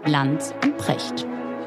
Lanz und Precht.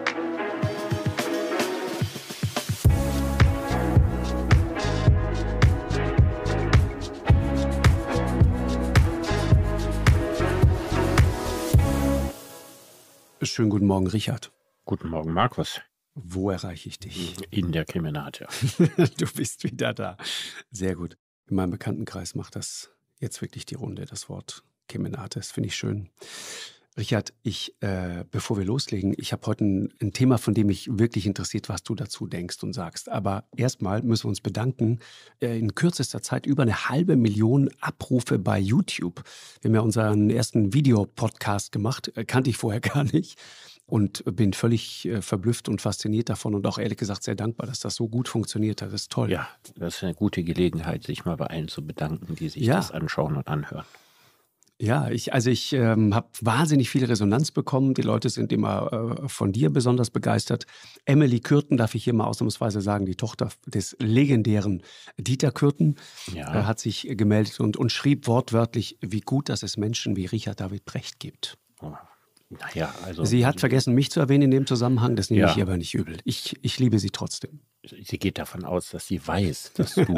Schönen guten Morgen, Richard. Guten Morgen, Markus. Wo erreiche ich dich? In der Kemenate. Du bist wieder da. Sehr gut. In meinem Bekanntenkreis macht das jetzt wirklich die Runde, das Wort Kemenate. Das finde ich schön. Richard, bevor wir loslegen, ich habe heute ein Thema, von dem mich wirklich interessiert, was du dazu denkst und sagst. Aber erstmal müssen wir uns bedanken. In kürzester Zeit über 500.000 Abrufe bei YouTube. Wir haben ja unseren ersten Videopodcast gemacht, kannte ich vorher gar nicht. Und bin völlig verblüfft und fasziniert davon und auch ehrlich gesagt sehr dankbar, dass das so gut funktioniert hat. Das ist toll. Ja, das ist eine gute Gelegenheit, sich mal bei allen zu bedanken, die sich das anschauen und anhören. Ja, ich habe wahnsinnig viel Resonanz bekommen. Die Leute sind immer von dir besonders begeistert. Emily Kürten, darf ich hier mal ausnahmsweise sagen, die Tochter des legendären Dieter Kürten, hat sich gemeldet und schrieb wortwörtlich, wie gut, dass es Menschen wie Richard David Precht gibt. Oh. Naja, also sie hat vergessen, mich zu erwähnen in dem Zusammenhang. Das nehme ich ihr aber nicht übel. Ich liebe sie trotzdem. Sie geht davon aus, dass sie weiß, dass du...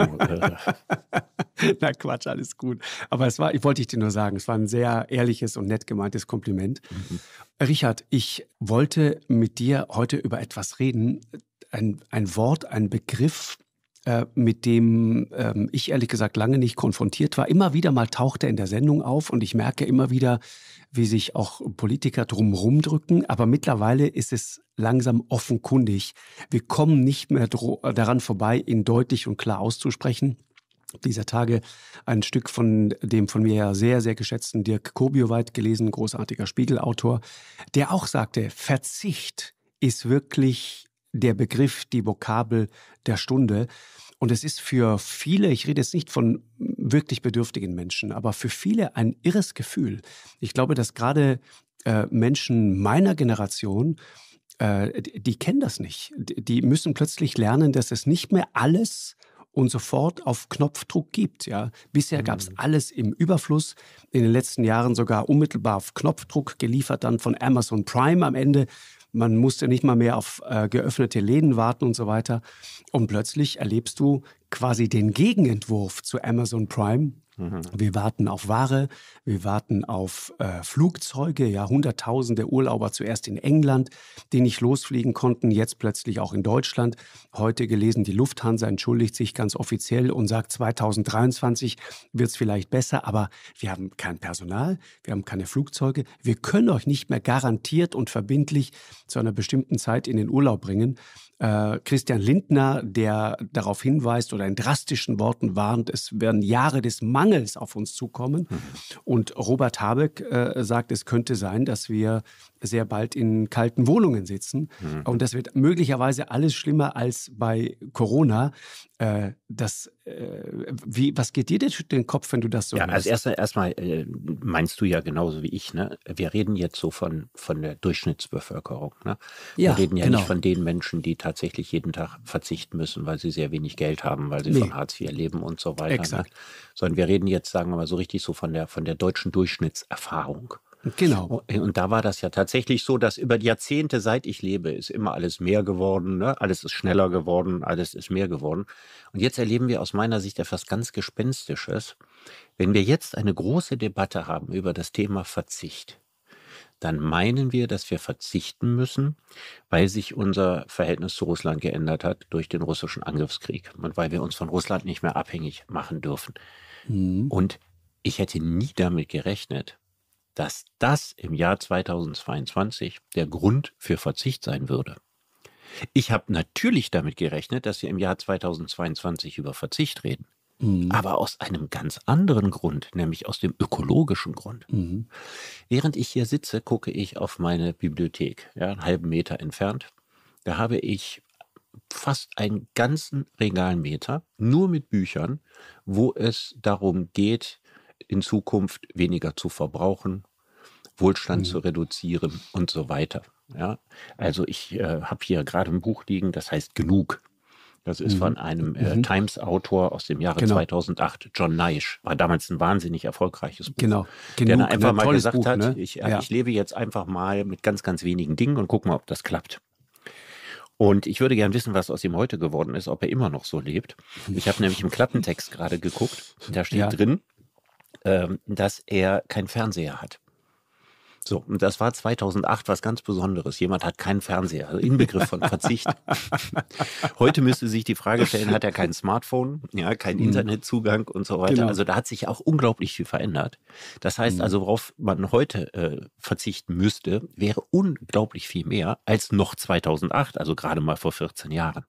Na Quatsch, alles gut. Aber ich wollte dir nur sagen, es war ein sehr ehrliches und nett gemeintes Kompliment. Mhm. Richard, ich wollte mit dir heute über etwas reden. Ein Wort, ein Begriff, mit dem ich ehrlich gesagt lange nicht konfrontiert war. Immer wieder mal taucht er in der Sendung auf und ich merke immer wieder, wie sich auch Politiker drumherum drücken. Aber mittlerweile ist es langsam offenkundig. Wir kommen nicht mehr daran vorbei, ihn deutlich und klar auszusprechen. Dieser Tage ein Stück von dem von mir ja sehr, sehr geschätzten Dirk Kobioweit gelesen, großartiger Spiegelautor, der auch sagte, Verzicht ist wirklich der Begriff, die Vokabel der Stunde. Und es ist für viele, ich rede jetzt nicht von wirklich bedürftigen Menschen, aber für viele ein irres Gefühl. Ich glaube, dass gerade Menschen meiner Generation, die kennen das nicht. Die müssen plötzlich lernen, dass es nicht mehr alles und sofort auf Knopfdruck gibt. Ja. Bisher gab es alles im Überfluss, in den letzten Jahren sogar unmittelbar auf Knopfdruck geliefert, dann von Amazon Prime am Ende. Man musste nicht mal mehr auf geöffnete Läden warten und so weiter. Und plötzlich erlebst du quasi den Gegenentwurf zu Amazon Prime. Wir warten auf Ware, wir warten auf Flugzeuge, ja, Hunderttausende Urlauber zuerst in England, die nicht losfliegen konnten, jetzt plötzlich auch in Deutschland. Heute gelesen, die Lufthansa entschuldigt sich ganz offiziell und sagt, 2023 wird es vielleicht besser, aber wir haben kein Personal, wir haben keine Flugzeuge, wir können euch nicht mehr garantiert und verbindlich zu einer bestimmten Zeit in den Urlaub bringen. Christian Lindner, der darauf hinweist oder in drastischen Worten warnt, es werden Jahre des Mangels auf uns zukommen. Und Robert Habeck sagt, es könnte sein, dass wir sehr bald in kalten Wohnungen sitzen. Und das wird möglicherweise alles schlimmer als bei Corona. Was geht dir denn durch den Kopf, wenn du das so hörst? Also erstmal meinst du ja genauso wie ich, ne? Wir reden jetzt so von der Durchschnittsbevölkerung. Ne? Wir reden ja nicht von den Menschen, die tatsächlich jeden Tag verzichten müssen, weil sie sehr wenig Geld haben, weil sie von Hartz IV leben und so weiter. Exakt. Ne? Sondern wir reden jetzt, sagen wir mal, so richtig so von der deutschen Durchschnittserfahrung. Genau. Und da war das ja tatsächlich so, dass über die Jahrzehnte, seit ich lebe, ist immer alles mehr geworden, ne? Alles ist schneller geworden, alles ist mehr geworden. Und jetzt erleben wir aus meiner Sicht etwas ganz Gespenstisches. Wenn wir jetzt eine große Debatte haben über das Thema Verzicht, dann meinen wir, dass wir verzichten müssen, weil sich unser Verhältnis zu Russland geändert hat durch den russischen Angriffskrieg und weil wir uns von Russland nicht mehr abhängig machen dürfen. Und ich hätte nie damit gerechnet, dass das im Jahr 2022 der Grund für Verzicht sein würde. Ich habe natürlich damit gerechnet, dass wir im Jahr 2022 über Verzicht reden. Aber aus einem ganz anderen Grund, nämlich aus dem ökologischen Grund. Während ich hier sitze, gucke ich auf meine Bibliothek, ja, einen halben Meter entfernt. Da habe ich fast einen ganzen Regalmeter nur mit Büchern, wo es darum geht, in Zukunft weniger zu verbrauchen, Wohlstand zu reduzieren und so weiter. Ja, also ich habe hier gerade ein Buch liegen, das heißt Genug. Das ist von einem Times-Autor aus dem Jahre Genau. 2008, John Naish. War damals ein wahnsinnig erfolgreiches Buch. Genau. Der Genug, dann einfach ne? mal Tolles gesagt Buch, hat, ne? ich Ja. lebe jetzt einfach mal mit ganz, ganz wenigen Dingen und guck mal, ob das klappt. Und ich würde gern wissen, was aus ihm heute geworden ist, ob er immer noch so lebt. Ich habe nämlich im Klappentext gerade geguckt. Da steht Ja. drin, dass er keinen Fernseher hat. So, und das war 2008 was ganz Besonderes. Jemand hat keinen Fernseher, also Inbegriff von Verzicht. Heute müsste sich die Frage stellen, hat er kein Smartphone, ja, keinen Internetzugang und so weiter. Genau. Also da hat sich auch unglaublich viel verändert. Das heißt also, worauf man heute verzichten müsste, wäre unglaublich viel mehr als noch 2008, also gerade mal vor 14 Jahren.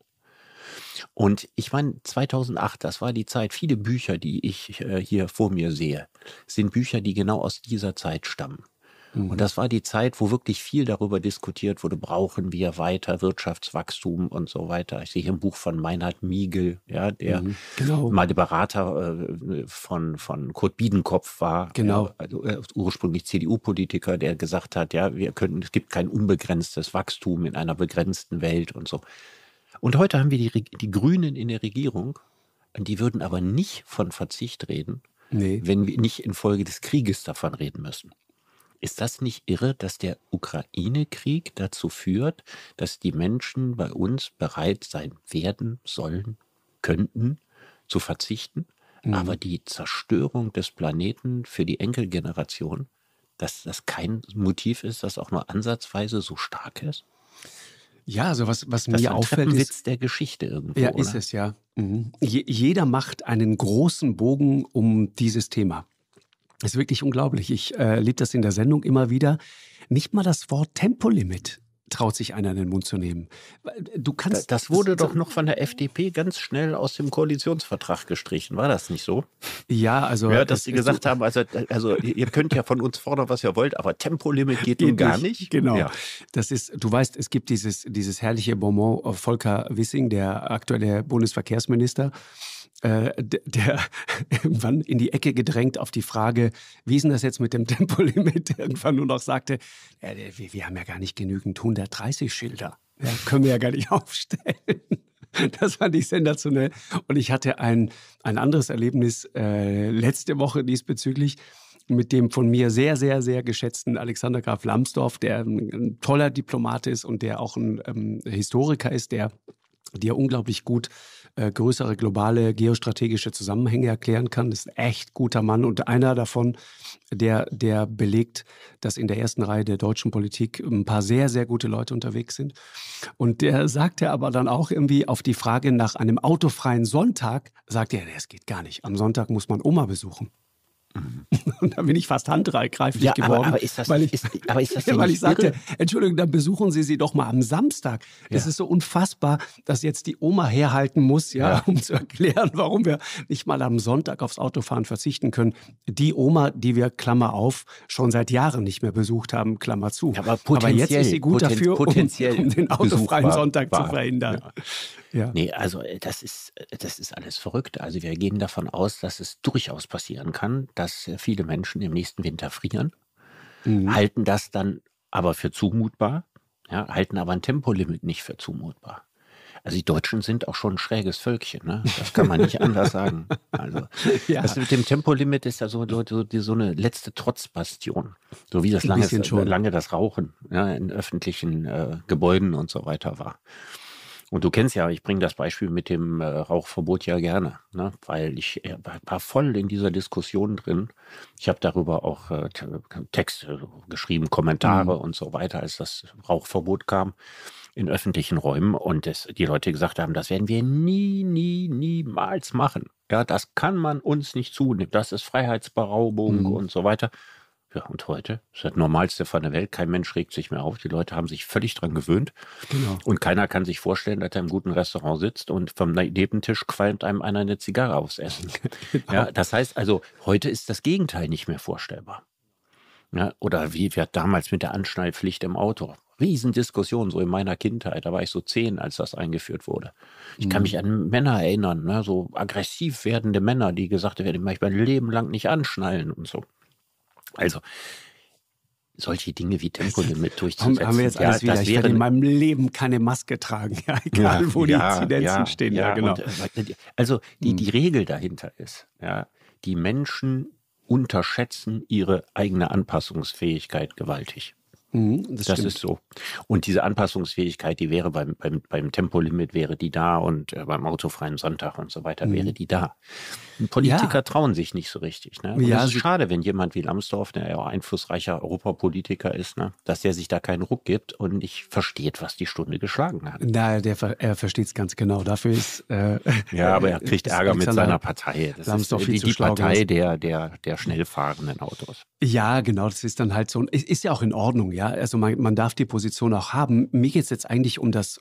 Und ich meine, 2008, das war die Zeit, viele Bücher, die ich hier vor mir sehe, sind Bücher, die genau aus dieser Zeit stammen. Und das war die Zeit, wo wirklich viel darüber diskutiert wurde, brauchen wir weiter Wirtschaftswachstum und so weiter. Ich sehe hier ein Buch von Meinhard Miegel, ja, der Genau. mal der Berater von Kurt Biedenkopf war, Genau. ja, also ursprünglich CDU-Politiker, der gesagt hat, ja, es gibt kein unbegrenztes Wachstum in einer begrenzten Welt und so. Und heute haben wir die Grünen in der Regierung, die würden aber nicht von Verzicht reden, Nee. wenn wir nicht infolge des Krieges davon reden müssen. Ist das nicht irre, dass der Ukraine-Krieg dazu führt, dass die Menschen bei uns bereit sein werden, sollen, könnten, zu verzichten, aber die Zerstörung des Planeten für die Enkelgeneration, dass das kein Motiv ist, das auch nur ansatzweise so stark ist? Ja, also was Das ist mir ein auffällt, ist, Treppenwitz der Geschichte irgendwo, ja, oder? ist es, ja. Jeder macht einen großen Bogen um dieses Thema. Das ist wirklich unglaublich. Ich lebe das in der Sendung immer wieder. Nicht mal das Wort Tempolimit traut sich einer in den Mund zu nehmen. Du kannst. Das wurde doch noch von der FDP ganz schnell aus dem Koalitionsvertrag gestrichen. War das nicht so? Ja, also. Ja, dass sie gesagt haben, also ihr könnt ja von uns fordern, was ihr wollt, aber Tempolimit geht nun gar nicht. Genau. Ja. Das ist, du weißt, es gibt dieses herrliche Bonbon auf Volker Wissing, der aktuelle Bundesverkehrsminister, der irgendwann in die Ecke gedrängt auf die Frage, wie ist denn das jetzt mit dem Tempolimit, irgendwann nur noch sagte, wir haben ja gar nicht genügend 130-Schilder. Ja, können wir ja gar nicht aufstellen. Das fand ich sensationell. Und ich hatte ein anderes Erlebnis letzte Woche diesbezüglich mit dem von mir sehr, sehr, sehr geschätzten Alexander Graf Lambsdorff, der ein toller Diplomat ist und der auch ein Historiker ist, der unglaublich gut größere globale geostrategische Zusammenhänge erklären kann. Das ist ein echt guter Mann und einer davon, der belegt, dass in der ersten Reihe der deutschen Politik ein paar sehr, sehr gute Leute unterwegs sind. Und der sagte aber dann auch irgendwie auf die Frage nach einem autofreien Sonntag, sagte er, das geht gar nicht. Am Sonntag muss man Oma besuchen. Und da bin ich fast handgreiflich geworden. Aber ist das weil nicht weil ich sagte, irre? Entschuldigung, dann besuchen Sie sie doch mal am Samstag. Es ist so unfassbar, dass jetzt die Oma herhalten muss, um zu erklären, warum wir nicht mal am Sonntag aufs Autofahren verzichten können. Die Oma, die wir, Klammer auf, schon seit Jahren nicht mehr besucht haben, Klammer zu. Ja, aber jetzt ist sie gut dafür, um den autofreien besuchbar Sonntag zu war. verhindern. Ja. Nee, also das ist alles verrückt. Also wir gehen davon aus, dass es durchaus passieren kann, dass viele Menschen im nächsten Winter frieren, halten das dann aber für zumutbar, ja, halten aber ein Tempolimit nicht für zumutbar. Also die Deutschen sind auch schon ein schräges Völkchen, ne? Das kann man nicht anders sagen. Also das mit dem Tempolimit ist ja so eine letzte Trotzbastion. So wie das lange das Rauchen, ja, in öffentlichen Gebäuden und so weiter war. Und du kennst ja, ich bringe das Beispiel mit dem Rauchverbot ja gerne, ne? Weil ich war voll in dieser Diskussion drin. Ich habe darüber auch Texte geschrieben, Kommentare und so weiter, als das Rauchverbot kam in öffentlichen Räumen und die Leute gesagt haben, das werden wir niemals machen. Ja, das kann man uns nicht zunehmen. Das ist Freiheitsberaubung und so weiter. Ja, und heute ist das Normalste von der Welt. Kein Mensch regt sich mehr auf. Die Leute haben sich völlig dran gewöhnt. Genau. Und keiner kann sich vorstellen, dass er im guten Restaurant sitzt und vom Nebentisch qualmt einem einer eine Zigarre aufs Essen. Genau. Ja, das heißt also, heute ist das Gegenteil nicht mehr vorstellbar. Ja, oder wie wir damals mit der Anschnallpflicht im Auto. Riesendiskussion, so in meiner Kindheit. Da war ich so 10, als das eingeführt wurde. Ich kann mich an Männer erinnern, ne, so aggressiv werdende Männer, die gesagt haben, ich möchte mein Leben lang nicht anschnallen und so. Also, solche Dinge wie Tempolimit Haben durchzusetzen. wir jetzt alles wieder. Das Ich werde wäre in meinem Leben keine Maske tragen, ja, egal wo die Inzidenzen stehen. Ja, genau. Also die Regel dahinter ist, ja, die Menschen unterschätzen ihre eigene Anpassungsfähigkeit gewaltig. Das ist so. Und diese Anpassungsfähigkeit, die wäre beim Tempolimit wäre die da und beim autofreien Sonntag und so weiter wäre die da. Und Politiker trauen sich nicht so richtig. Ne? Und es ist schade, wenn jemand wie Lambsdorff, der ja auch einflussreicher Europapolitiker ist, ne, dass der sich da keinen Ruck gibt und nicht versteht, was die Stunde geschlagen hat. Na, er versteht es ganz genau. Dafür ist ja, aber er kriegt Ärger mit seiner Partei. Das Lambsdorff ist die Partei der schnell fahrenden Autos. Ja, genau, das ist dann halt so. Ist ja auch in Ordnung, ja. Also man darf die Position auch haben. Mir geht es jetzt eigentlich um das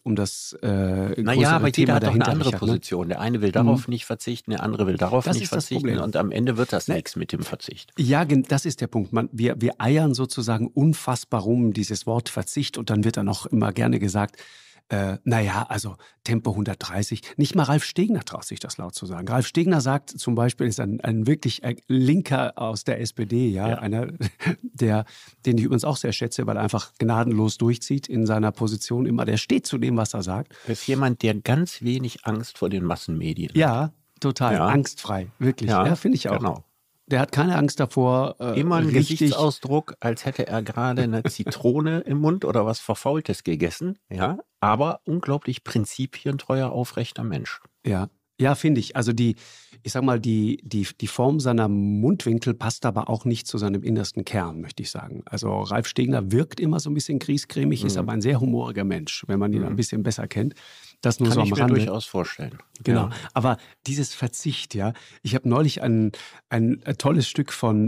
naja, aber jeder hat doch eine andere Position. Der eine will darauf nicht verzichten, der andere will darauf nicht verzichten. Und am Ende wird das nichts mit dem Verzicht. Ja, das ist der Punkt. Wir eiern sozusagen unfassbar rum dieses Wort Verzicht und dann wird dann auch immer gerne gesagt, naja, also Tempo 130. Nicht mal Ralf Stegner traut sich das laut zu sagen. Ralf Stegner sagt zum Beispiel, ist ein wirklich Linker aus der SPD, ja. Einer, den ich übrigens auch sehr schätze, weil er einfach gnadenlos durchzieht in seiner Position immer. Der steht zu dem, was er sagt. Das ist jemand, der ganz wenig Angst vor den Massenmedien hat. Ja, total. Ja. Angstfrei, wirklich. Ja, finde ich auch. Genau. Der hat keine Angst davor. Immer ein Gesichtsausdruck, als hätte er gerade eine Zitrone im Mund oder was Verfaultes gegessen. Ja, aber unglaublich prinzipientreuer, aufrechter Mensch. Ja, finde ich. Also ich sag mal, die Form seiner Mundwinkel passt aber auch nicht zu seinem innersten Kern, möchte ich sagen. Also Ralf Stegner wirkt immer so ein bisschen griesgrämig, ist aber ein sehr humoriger Mensch, wenn man ihn ein bisschen besser kennt. Das nur Kann so am ich mir Rande. Durchaus vorstellen. Genau. Ja. Aber dieses Verzicht, ja. Ich habe neulich ein tolles Stück von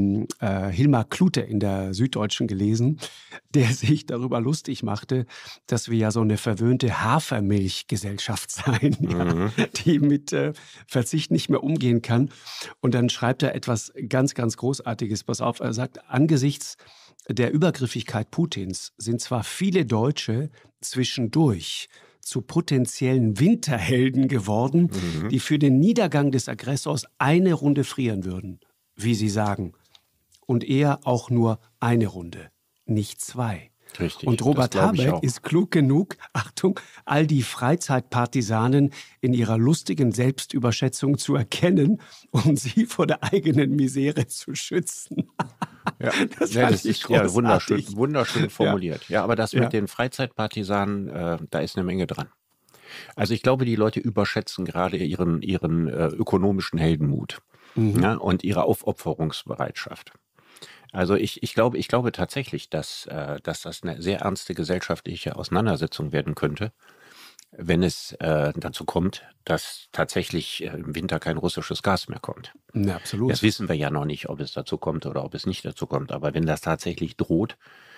Hilmar Klute in der Süddeutschen gelesen, der sich darüber lustig machte, dass wir ja so eine verwöhnte Hafermilchgesellschaft seien, die mit Verzicht nicht mehr umgehen kann. Und dann schreibt er etwas ganz, ganz Großartiges. Pass auf, er sagt, angesichts der Übergriffigkeit Putins sind zwar viele Deutsche zwischendurch zu potenziellen Winterhelden geworden, die für den Niedergang des Aggressors eine Runde frieren würden, wie sie sagen. Und eher auch nur eine Runde, nicht zwei. Richtig, und Robert Habeck ist klug genug, Achtung, all die Freizeitpartisanen in ihrer lustigen Selbstüberschätzung zu erkennen, um sie vor der eigenen Misere zu schützen. Ja, das ist ja wunderschön formuliert. Ja, aber das mit den Freizeitpartisanen, da ist eine Menge dran. Also ich glaube, die Leute überschätzen gerade ihren ökonomischen Heldenmut und ihre Aufopferungsbereitschaft. Also ich glaube tatsächlich, dass das eine sehr ernste gesellschaftliche Auseinandersetzung werden könnte, wenn es dazu kommt, dass tatsächlich im Winter kein russisches Gas mehr kommt. Ja, absolut. Das wissen wir ja noch nicht, ob es dazu kommt oder ob es nicht dazu kommt. Aber wenn das tatsächlich droht,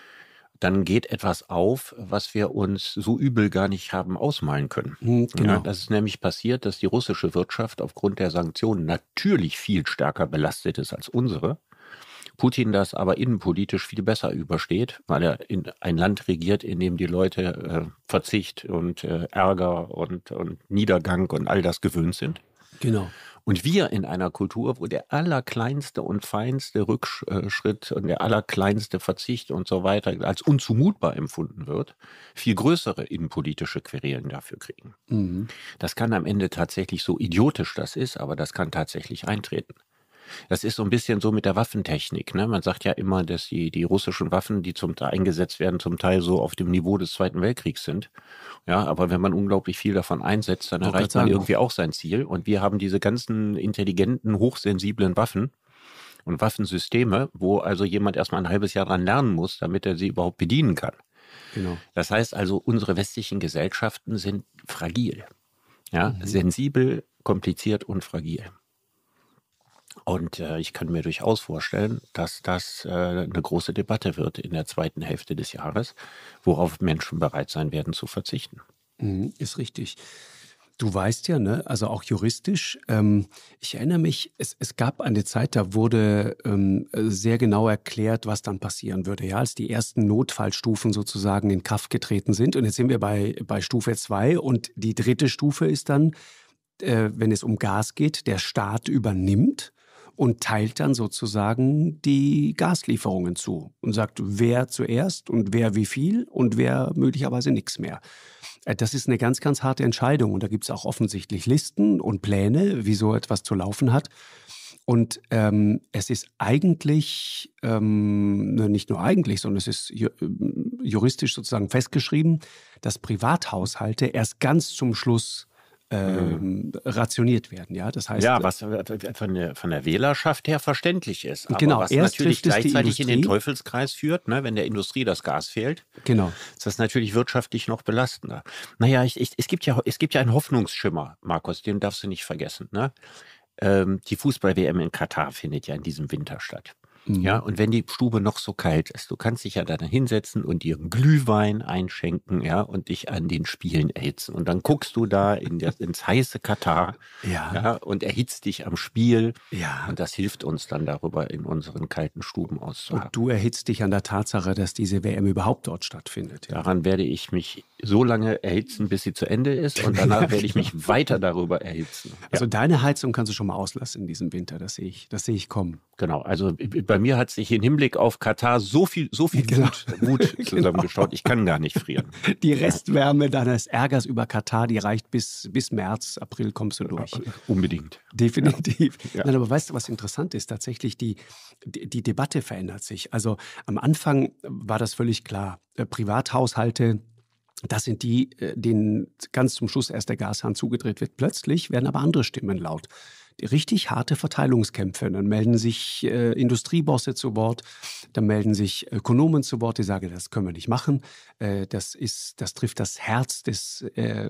dann geht etwas auf, was wir uns so übel gar nicht haben ausmalen können. Genau. Ja, das ist nämlich passiert, dass die russische Wirtschaft aufgrund der Sanktionen natürlich viel stärker belastet ist als unsere. Putin das aber innenpolitisch viel besser übersteht, weil er in ein Land regiert, in dem die Leute Verzicht und Ärger und Niedergang und all das gewöhnt sind. Genau. Und wir in einer Kultur, wo der allerkleinste und feinste Rückschritt und der allerkleinste Verzicht und so weiter als unzumutbar empfunden wird, viel größere innenpolitische Querelen dafür kriegen. Das kann am Ende tatsächlich, so idiotisch das ist, aber das kann tatsächlich eintreten. Das ist so ein bisschen so mit der Waffentechnik. Ne? Man sagt ja immer, dass die russischen Waffen, die zum Teil eingesetzt werden, zum Teil so auf dem Niveau des Zweiten Weltkriegs sind. Ja, aber wenn man unglaublich viel davon einsetzt, dann erreicht man irgendwie auch sein Ziel. Und wir haben diese ganzen intelligenten, hochsensiblen Waffen und Waffensysteme, wo also jemand erstmal ein halbes Jahr dran lernen muss, damit er sie überhaupt bedienen kann. Genau. Das heißt also, unsere westlichen Gesellschaften sind fragil. Ja, sensibel, kompliziert und fragil. Und ich kann mir durchaus vorstellen, dass das eine große Debatte wird in der zweiten Hälfte des Jahres, worauf Menschen bereit sein werden zu verzichten. Ist richtig. Du weißt ja, ne, also auch juristisch, ich erinnere mich, es gab eine Zeit, da wurde sehr genau erklärt, was dann passieren würde, ja, als die ersten Notfallstufen sozusagen in Kraft getreten sind. Und jetzt sind wir bei Stufe 2 und die dritte Stufe ist dann, wenn es um Gas geht, der Staat übernimmt und teilt dann sozusagen die Gaslieferungen zu und sagt, wer zuerst und wer wie viel und wer möglicherweise nichts mehr. Das ist eine ganz, ganz harte Entscheidung und da gibt es auch offensichtlich Listen und Pläne, wie so etwas zu laufen hat. Und es ist eigentlich, nicht nur eigentlich, sondern es ist juristisch sozusagen festgeschrieben, dass Privathaushalte erst ganz zum Schluss rationiert werden. Ja, das heißt, Ja, was von der Wählerschaft her verständlich ist. Aber genau, was erst natürlich trifft es die gleichzeitig in den Industrie. Teufelskreis führt, ne, wenn der Industrie das Gas fehlt, Genau. ist das natürlich wirtschaftlich noch belastender. Naja, es gibt ja einen Hoffnungsschimmer, Markus, den darfst du nicht vergessen. Ne? Die Fußball-WM in Katar findet ja in diesem Winter statt. Ja, und wenn die Stube noch so kalt ist, du kannst dich ja dann hinsetzen und dir Glühwein einschenken, ja, und dich an den Spielen erhitzen. Und dann guckst du da ins heiße Katar, ja, und erhitzt dich am Spiel. Ja. Und das hilft uns dann darüber, in unseren kalten Stuben Und auszuharren. du erhitzt dich an der Tatsache, dass diese WM überhaupt dort stattfindet. Ja. Daran werde ich mich so lange erhitzen, bis sie zu Ende ist. Und danach werde ich mich weiter darüber erhitzen. Also deine Heizung kannst du schon mal auslassen in diesem Winter, das sehe ich kommen. Genau, also bei mir hat sich im Hinblick auf Katar so viel Wut zusammengestaut, ich kann gar nicht frieren. Die Restwärme deines Ärgers über Katar, die reicht bis März, April kommst du durch. Unbedingt. Definitiv. Ja. Nein, aber weißt du, was interessant ist? Tatsächlich, die Debatte verändert sich. Also am Anfang war das völlig klar. Privathaushalte, das sind die, denen ganz zum Schluss erst der Gashahn zugedreht wird. Plötzlich werden aber andere Stimmen laut. Die richtig harte Verteilungskämpfe. Dann melden sich Industriebosse zu Wort, dann melden sich Ökonomen zu Wort, die sagen, das können wir nicht machen. Das trifft das Herz des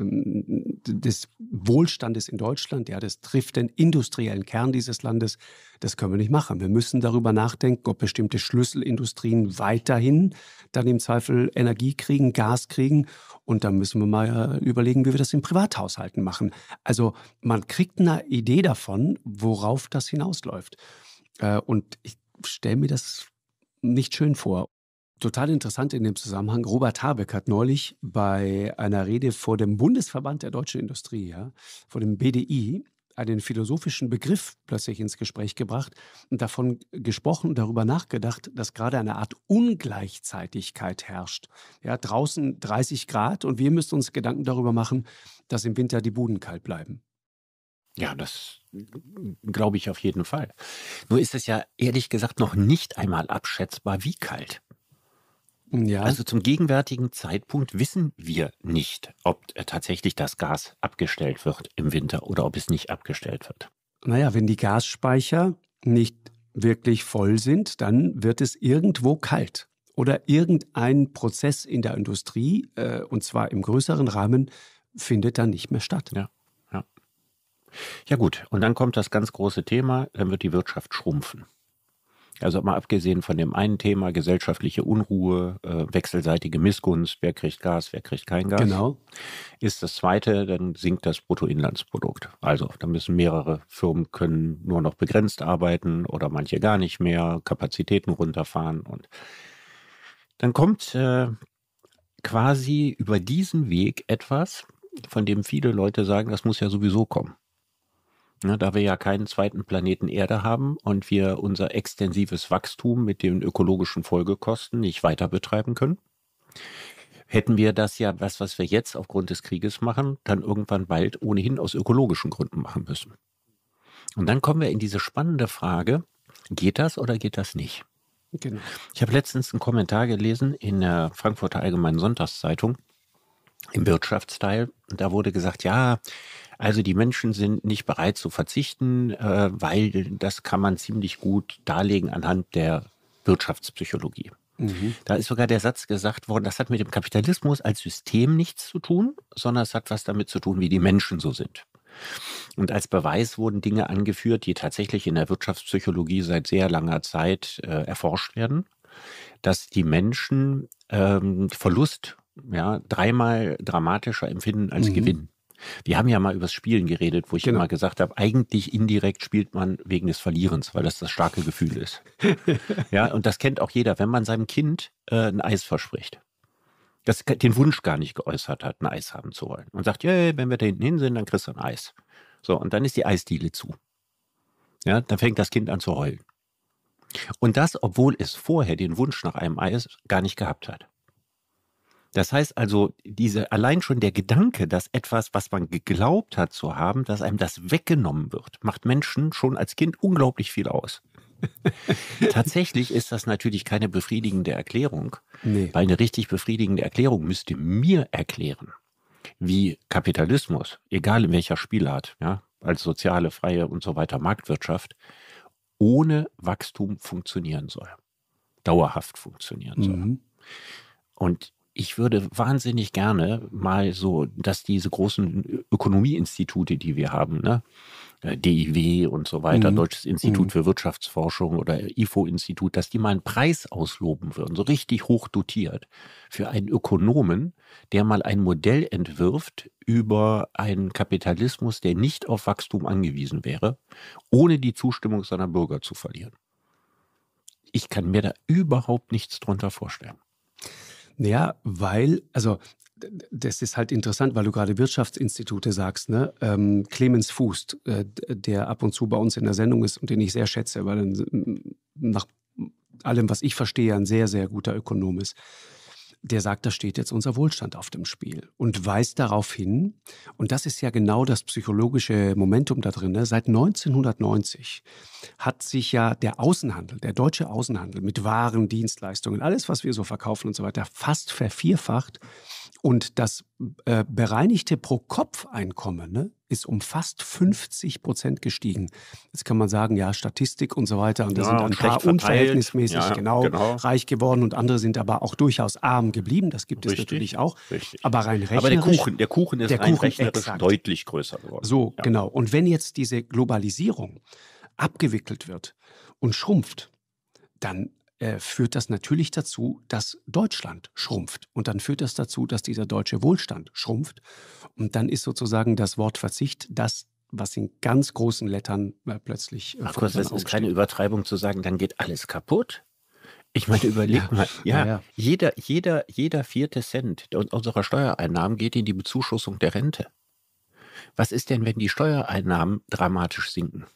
Wohlstandes in Deutschland. Ja, das trifft den industriellen Kern dieses Landes. Das können wir nicht machen. Wir müssen darüber nachdenken, ob bestimmte Schlüsselindustrien weiterhin dann im Zweifel Energie kriegen, Gas kriegen. Und dann müssen wir mal überlegen, wie wir das in Privathaushalten machen. Also man kriegt eine Idee davon, worauf das hinausläuft. Und ich stelle mir das nicht schön vor. Total interessant in dem Zusammenhang, Robert Habeck hat neulich bei einer Rede vor dem Bundesverband der deutschen Industrie, ja, vor dem BDI, einen philosophischen Begriff plötzlich ins Gespräch gebracht und davon gesprochen, darüber nachgedacht, dass gerade eine Art Ungleichzeitigkeit herrscht. Ja, draußen 30 Grad und wir müssen uns Gedanken darüber machen, dass im Winter die Buden kalt bleiben. Ja, das glaube ich auf jeden Fall. Nur ist es ja ehrlich gesagt noch nicht einmal abschätzbar, wie kalt. Ja. Also zum gegenwärtigen Zeitpunkt wissen wir nicht, ob tatsächlich das Gas abgestellt wird im Winter oder ob es nicht abgestellt wird. Naja, wenn die Gasspeicher nicht wirklich voll sind, dann wird es irgendwo kalt. Oder irgendein Prozess in der Industrie, und zwar im größeren Rahmen, findet dann nicht mehr statt. Ja. Ja gut, und dann kommt das ganz große Thema, dann wird die Wirtschaft schrumpfen. Also mal abgesehen von dem einen Thema, gesellschaftliche Unruhe, wechselseitige Missgunst, wer kriegt Gas, wer kriegt kein Gas. Genau. Ist das zweite, dann sinkt das Bruttoinlandsprodukt. Also da müssen mehrere Firmen können nur noch begrenzt arbeiten oder manche gar nicht mehr, Kapazitäten runterfahren. Und dann kommt quasi über diesen Weg etwas, von dem viele Leute sagen, das muss ja sowieso kommen. Ne, da wir ja keinen zweiten Planeten Erde haben und wir unser extensives Wachstum mit den ökologischen Folgekosten nicht weiter betreiben können, hätten wir das ja, was wir jetzt aufgrund des Krieges machen, dann irgendwann bald ohnehin aus ökologischen Gründen machen müssen. Und dann kommen wir in diese spannende Frage, geht das oder geht das nicht? Genau. Ich habe letztens einen Kommentar gelesen in der Frankfurter Allgemeinen Sonntagszeitung im Wirtschaftsteil. Und da wurde gesagt, ja, also die Menschen sind nicht bereit zu verzichten, weil das kann man ziemlich gut darlegen anhand der Wirtschaftspsychologie. Da ist sogar der Satz gesagt worden, das hat mit dem Kapitalismus als System nichts zu tun, sondern es hat was damit zu tun, wie die Menschen so sind. Und als Beweis wurden Dinge angeführt, die tatsächlich in der Wirtschaftspsychologie seit sehr langer Zeit erforscht werden, dass die Menschen Verlust dreimal dramatischer empfinden als Gewinn. Wir haben ja mal über das Spielen geredet, wo ich immer gesagt habe, eigentlich indirekt spielt man wegen des Verlierens, weil das starke Gefühl ist. Ja, und das kennt auch jeder, wenn man seinem Kind ein Eis verspricht, das den Wunsch gar nicht geäußert hat, ein Eis haben zu wollen. Und sagt, ja, wenn wir da hinten hin sind, dann kriegst du ein Eis. So, und dann ist die Eisdiele zu. Ja, dann fängt das Kind an zu heulen. Und das, obwohl es vorher den Wunsch nach einem Eis gar nicht gehabt hat. Das heißt also, allein schon der Gedanke, dass etwas, was man geglaubt hat zu haben, dass einem das weggenommen wird, macht Menschen schon als Kind unglaublich viel aus. Tatsächlich ist das natürlich keine befriedigende Erklärung, weil eine richtig befriedigende Erklärung müsste mir erklären, wie Kapitalismus, egal in welcher Spielart, ja, als soziale, freie und so weiter Marktwirtschaft, ohne Wachstum funktionieren soll, dauerhaft funktionieren soll. Und ich würde wahnsinnig gerne mal so, dass diese großen Ökonomieinstitute, die wir haben, ne, DIW und so weiter, Deutsches Institut für Wirtschaftsforschung oder IFO-Institut, dass die mal einen Preis ausloben würden, so richtig hoch dotiert, für einen Ökonomen, der mal ein Modell entwirft über einen Kapitalismus, der nicht auf Wachstum angewiesen wäre, ohne die Zustimmung seiner Bürger zu verlieren. Ich kann mir da überhaupt nichts drunter vorstellen. Ja, also das ist halt interessant, weil du gerade Wirtschaftsinstitute sagst, ne? Clemens Fuß, der ab und zu bei uns in der Sendung ist und den ich sehr schätze, weil er nach allem, was ich verstehe, ein sehr, sehr guter Ökonom ist. Der sagt, da steht jetzt unser Wohlstand auf dem Spiel und weist darauf hin, und das ist ja genau das psychologische Momentum da drin, ne? Seit 1990 hat sich ja der Außenhandel, der deutsche Außenhandel mit Waren, Dienstleistungen, alles, was wir so verkaufen und so weiter, fast vervierfacht. Und das bereinigte Pro-Kopf-Einkommen, ne, ist um fast 50% gestiegen. Jetzt kann man sagen, ja, Statistik und so weiter. Und da sind ein paar unverhältnismäßig reich geworden und andere sind aber auch durchaus arm geblieben. Das gibt es natürlich auch. Richtig. Aber rein rechnerisch. Aber der Kuchen ist rein rechnerisch deutlich größer geworden. So, genau. Und wenn jetzt diese Globalisierung abgewickelt wird und schrumpft, dann führt das natürlich dazu, dass Deutschland schrumpft. Und dann führt das dazu, dass dieser deutsche Wohlstand schrumpft. Und dann ist sozusagen das Wort Verzicht das, was in ganz großen Lettern plötzlich Markus, das ist keine Übertreibung zu sagen, dann geht alles kaputt. Ich meine, überleg mal, jeder 4. Cent unserer Steuereinnahmen geht in die Bezuschussung der Rente. Was ist denn, wenn die Steuereinnahmen dramatisch sinken?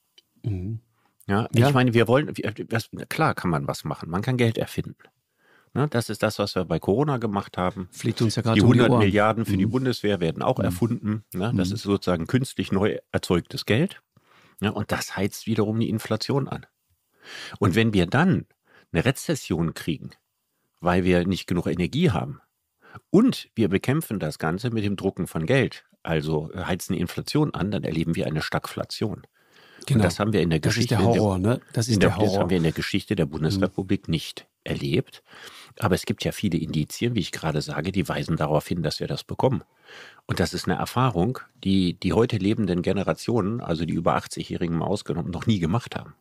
Ja, ich meine, klar kann man was machen. Man kann Geld erfinden. Ne, das ist das, was wir bei Corona gemacht haben. Fliegt uns ja gerade die um die 100 Ohren. Milliarden für die Bundeswehr werden auch erfunden. Ne, das ist sozusagen künstlich neu erzeugtes Geld. Ja, und das heizt wiederum die Inflation an. Und wenn wir dann eine Rezession kriegen, weil wir nicht genug Energie haben und wir bekämpfen das Ganze mit dem Drucken von Geld, also heizen die Inflation an, dann erleben wir eine Stagflation. Genau. Und das haben wir in der Geschichte. Das ist der Horror, ne? Das haben wir in der Geschichte der Bundesrepublik nicht erlebt. Aber es gibt ja viele Indizien, wie ich gerade sage, die weisen darauf hin, dass wir das bekommen. Und das ist eine Erfahrung, die die heute lebenden Generationen, also die über 80-Jährigen mal ausgenommen, noch nie gemacht haben.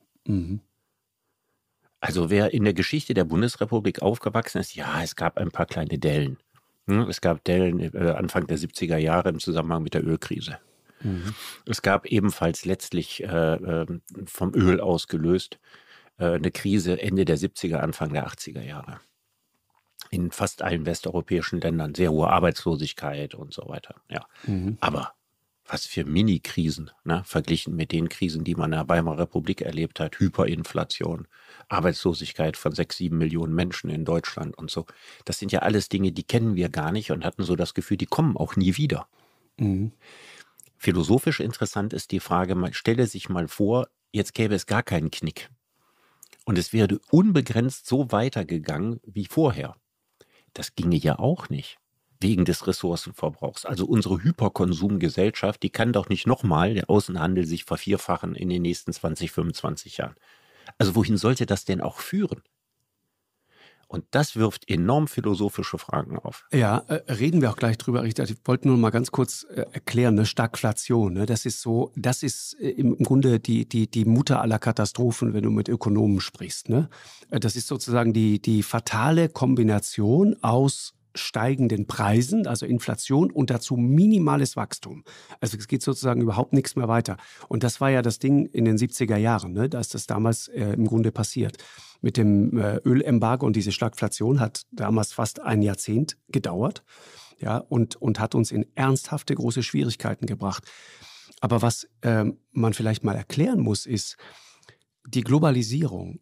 Also wer in der Geschichte der Bundesrepublik aufgewachsen ist, ja, es gab ein paar kleine Dellen. Es gab Dellen Anfang der 70er Jahre im Zusammenhang mit der Ölkrise. Es gab ebenfalls letztlich vom Öl ausgelöst eine Krise Ende der 70er, Anfang der 80er Jahre. In fast allen westeuropäischen Ländern sehr hohe Arbeitslosigkeit und so weiter. Ja. Aber was für Mini-Krisen, ne, verglichen mit den Krisen, die man in der Weimarer Republik erlebt hat. Hyperinflation, Arbeitslosigkeit von 6-7 Millionen Menschen in Deutschland und so. Das sind ja alles Dinge, die kennen wir gar nicht und hatten so das Gefühl, die kommen auch nie wieder. Philosophisch interessant ist die Frage, stelle sich mal vor, jetzt gäbe es gar keinen Knick. Und es wäre unbegrenzt so weitergegangen wie vorher. Das ginge ja auch nicht, wegen des Ressourcenverbrauchs. Also unsere Hyperkonsumgesellschaft, die kann doch nicht nochmal der Außenhandel sich vervierfachen in den nächsten 20, 25 Jahren. Also wohin sollte das denn auch führen? Und das wirft enorm philosophische Fragen auf. Ja, reden wir auch gleich drüber. Ich wollte nur mal ganz kurz erklären, ne? Stagflation, ne? Das ist im Grunde die Mutter aller Katastrophen, wenn du mit Ökonomen sprichst. Ne? Das ist sozusagen die fatale Kombination aus steigenden Preisen, also Inflation und dazu minimales Wachstum. Also es geht sozusagen überhaupt nichts mehr weiter. Und das war ja das Ding in den 70er Jahren, ne? Da ist das damals im Grunde passiert. Mit dem Ölembargo und diese Stagflation hat damals fast ein Jahrzehnt gedauert, ja, und hat uns in ernsthafte große Schwierigkeiten gebracht. Aber was man vielleicht mal erklären muss, ist die Globalisierung.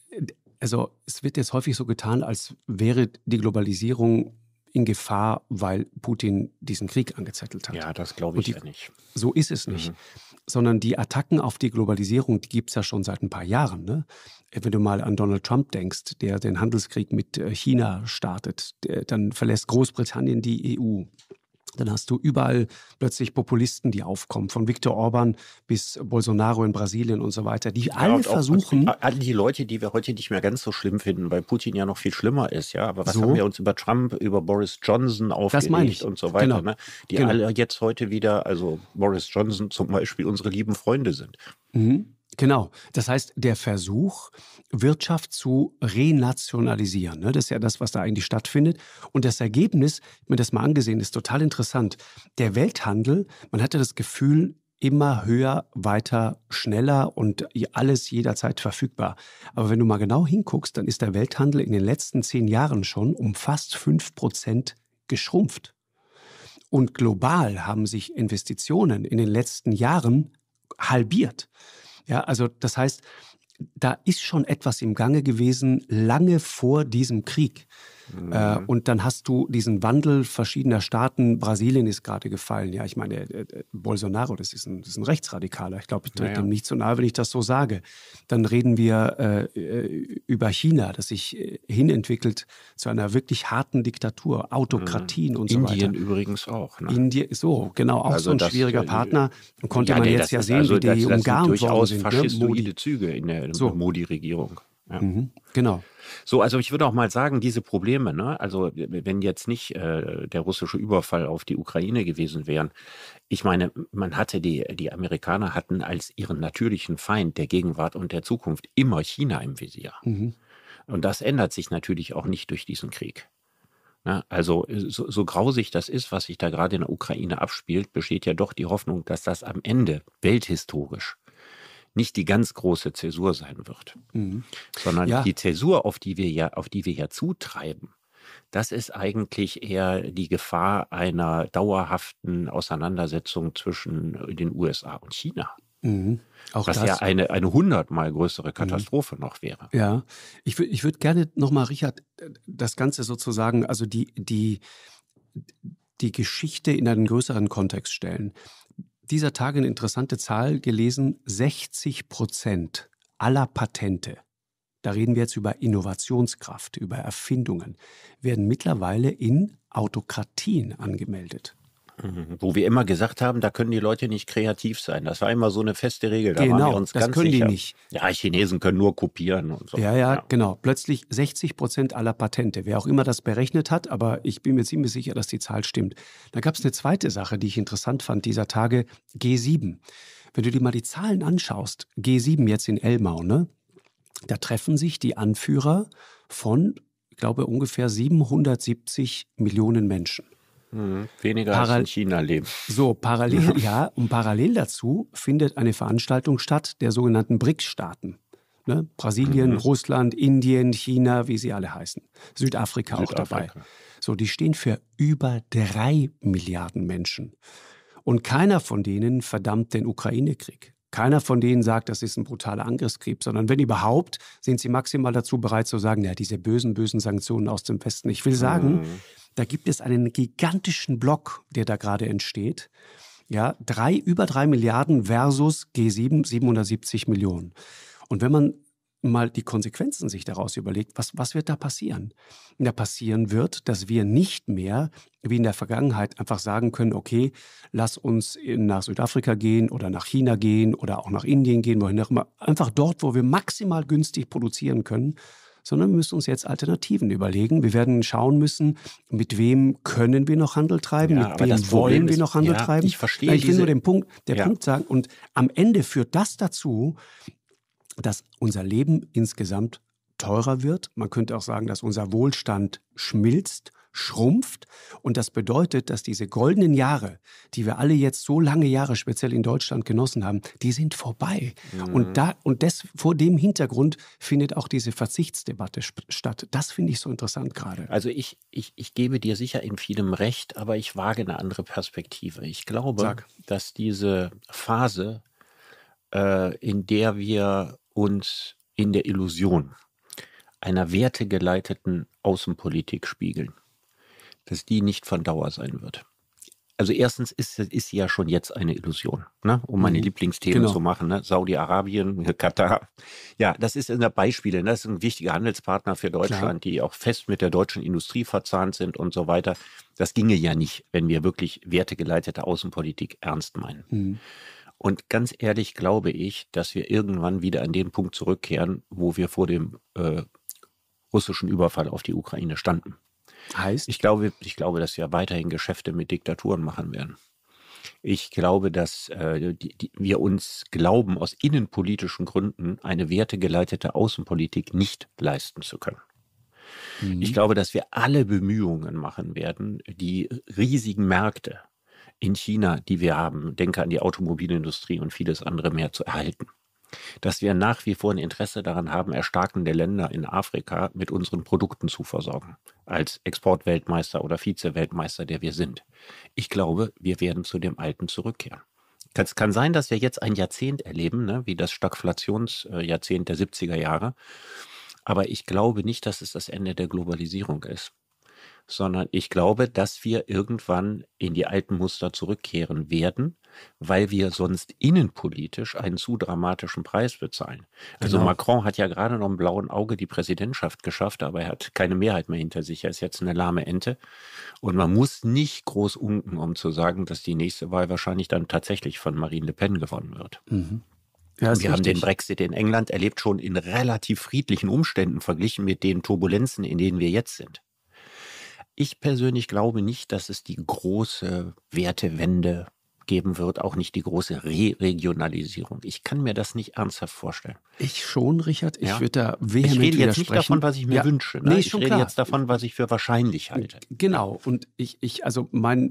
Also es wird jetzt häufig so getan, als wäre die Globalisierung in Gefahr, weil Putin diesen Krieg angezettelt hat. Ja, das glaube ich ja nicht. So ist es nicht. Sondern die Attacken auf die Globalisierung, die gibt es ja schon seit ein paar Jahren. Ne? Wenn du mal an Donald Trump denkst, der den Handelskrieg mit China startet, dann verlässt Großbritannien die EU. Dann hast du überall plötzlich Populisten, die aufkommen, von Viktor Orban bis Bolsonaro in Brasilien und so weiter, die alle versuchen... All die Leute, die wir heute nicht mehr ganz so schlimm finden, weil Putin ja noch viel schlimmer ist, ja. Aber was haben wir uns über Trump, über Boris Johnson aufgeregt und so weiter, ne? Die alle jetzt heute wieder, also Boris Johnson zum Beispiel, unsere lieben Freunde sind. Genau. Das heißt, der Versuch, Wirtschaft zu renationalisieren, ne? Das ist ja das, was da eigentlich stattfindet. Und das Ergebnis, ich habe mir das mal angesehen, ist total interessant. Der Welthandel, man hatte das Gefühl, immer höher, weiter, schneller und alles jederzeit verfügbar. Aber wenn du mal genau hinguckst, dann ist der Welthandel in den letzten 10 Jahren schon um fast 5% geschrumpft. Und global haben sich Investitionen in den letzten Jahren halbiert. Ja, also das heißt, da ist schon etwas im Gange gewesen, lange vor diesem Krieg. Und dann hast du diesen Wandel verschiedener Staaten. Brasilien ist gerade gefallen. Ja, ich meine, Bolsonaro, das ist ein Rechtsradikaler. Ich glaube, ich trete dem nicht so nahe, wenn ich das so sage. Dann reden wir über China, das sich hinentwickelt zu einer wirklich harten Diktatur, Autokratien und so weiter. Indien übrigens auch. Ne? Indien, so, genau, auch also so ein schwieriger Partner. Konnte man jetzt ja sehen, also, wie die umgarnt worden sind. Das sind durchaus faschistoide Züge in der Modi-Regierung. Ja. Genau. So, also ich würde auch mal sagen, diese Probleme, ne, also wenn jetzt nicht der russische Überfall auf die Ukraine gewesen wären, ich meine, man hatte die Amerikaner hatten als ihren natürlichen Feind der Gegenwart und der Zukunft immer China im Visier. Und das ändert sich natürlich auch nicht durch diesen Krieg. Na, also so grausig das ist, was sich da gerade in der Ukraine abspielt, besteht ja doch die Hoffnung, dass das am Ende welthistorisch nicht die ganz große Zäsur sein wird, sondern die Zäsur, auf die wir ja zutreiben, das ist eigentlich eher die Gefahr einer dauerhaften Auseinandersetzung zwischen den USA und China. Auch was das ja eine 100-mal größere Katastrophe noch wäre. Ja, ich würd gerne nochmal, Richard, das Ganze sozusagen, also die Geschichte in einen größeren Kontext stellen. Dieser Tage eine interessante Zahl gelesen, 60% aller Patente, da reden wir jetzt über Innovationskraft, über Erfindungen, werden mittlerweile in Autokratien angemeldet. Wo wir immer gesagt haben, da können die Leute nicht kreativ sein. Das war immer so eine feste Regel. Da genau, waren wir uns das ganz können sicher. Die nicht. Ja, Chinesen können nur kopieren und so. Ja, genau. Plötzlich 60% aller Patente. Wer auch immer das berechnet hat, aber ich bin mir ziemlich sicher, dass die Zahl stimmt. Da gab es eine zweite Sache, die ich interessant fand dieser Tage, G7. Wenn du dir mal die Zahlen anschaust, G7 jetzt in Elmau, ne? Da treffen sich die Anführer von, ich glaube, ungefähr 770 Millionen Menschen. Weniger als in China leben. So, parallel dazu findet eine Veranstaltung statt der sogenannten BRICS-Staaten. Ne? Brasilien, Russland, Indien, China, wie sie alle heißen. Südafrika auch dabei. So, die stehen für über 3 Milliarden Menschen. Und keiner von denen verdammt den Ukraine-Krieg. Keiner von denen sagt, das ist ein brutaler Angriffskrieg, sondern wenn überhaupt, sind sie maximal dazu bereit zu sagen, ja, diese bösen Sanktionen aus dem Westen. Ich will sagen, da gibt es einen gigantischen Block, der da gerade entsteht. Ja, über 3 Milliarden versus G7, 770 Millionen. Und wenn man mal die Konsequenzen sich daraus überlegt, was wird da passieren? Da passieren wird, dass wir nicht mehr, wie in der Vergangenheit, einfach sagen können, okay, lass uns nach Südafrika gehen oder nach China gehen oder auch nach Indien gehen, wohin auch immer. Einfach dort, wo wir maximal günstig produzieren können, sondern wir müssen uns jetzt Alternativen überlegen. Wir werden schauen müssen, mit wem können wir noch Handel treiben, mit wem wollen wir noch Handel treiben. Ich verstehe ich will nur den Punkt sagen. Und am Ende führt das dazu, dass unser Leben insgesamt teurer wird. Man könnte auch sagen, dass unser Wohlstand schmilzt, schrumpft. Und das bedeutet, dass diese goldenen Jahre, die wir alle jetzt so lange Jahre speziell in Deutschland genossen haben, die sind vorbei. Und vor dem Hintergrund findet auch diese Verzichtsdebatte statt. Das finde ich so interessant gerade. Also ich gebe dir sicher in vielem recht, aber ich wage eine andere Perspektive. Ich glaube, dass diese Phase, in der wir uns in der Illusion einer wertegeleiteten Außenpolitik spiegeln, dass die nicht von Dauer sein wird. Also erstens ist sie ja schon jetzt eine Illusion, ne? Um meine Lieblingsthemen zu machen, ne? Saudi-Arabien, Katar. Ja, das ist in der Beispiele, ne? Das ist ein wichtiger Handelspartner für Deutschland, die auch fest mit der deutschen Industrie verzahnt sind und so weiter. Das ginge ja nicht, wenn wir wirklich wertegeleitete Außenpolitik ernst meinen. Und ganz ehrlich glaube ich, dass wir irgendwann wieder an den Punkt zurückkehren, wo wir vor dem russischen Überfall auf die Ukraine standen. Heißt? Ich glaube, dass wir weiterhin Geschäfte mit Diktaturen machen werden. Ich glaube, dass wir uns glauben, aus innenpolitischen Gründen eine wertegeleitete Außenpolitik nicht leisten zu können. Ich glaube, dass wir alle Bemühungen machen werden, die riesigen Märkte in China, die wir haben, denke an die Automobilindustrie und vieles andere mehr, zu erhalten. Dass wir nach wie vor ein Interesse daran haben, erstarkende Länder in Afrika mit unseren Produkten zu versorgen, als Exportweltmeister oder Vize-Weltmeister, der wir sind. Ich glaube, wir werden zu dem Alten zurückkehren. Es kann sein, dass wir jetzt ein Jahrzehnt erleben, ne, wie das Stagflationsjahrzehnt der 70er Jahre, aber ich glaube nicht, dass es das Ende der Globalisierung ist, sondern ich glaube, dass wir irgendwann in die alten Muster zurückkehren werden, weil wir sonst innenpolitisch einen zu dramatischen Preis bezahlen. Also Macron hat ja gerade noch im blauen Auge die Präsidentschaft geschafft, aber er hat keine Mehrheit mehr hinter sich. Er ist jetzt eine lahme Ente. Und man muss nicht groß unken, um zu sagen, dass die nächste Wahl wahrscheinlich dann tatsächlich von Marine Le Pen gewonnen wird. Ja, wir haben den Brexit in England erlebt, schon in relativ friedlichen Umständen verglichen mit den Turbulenzen, in denen wir jetzt sind. Ich persönlich glaube nicht, dass es die große Wertewende geben wird, auch nicht die große Re-Regionalisierung. Ich kann mir das nicht ernsthaft vorstellen. Ich schon, Richard. Ich würde da vehement Ich rede jetzt nicht widersprechen. davon, was ich mir wünsche. Ne? Nee, ich rede jetzt davon, was ich für wahrscheinlich halte. Genau. Und also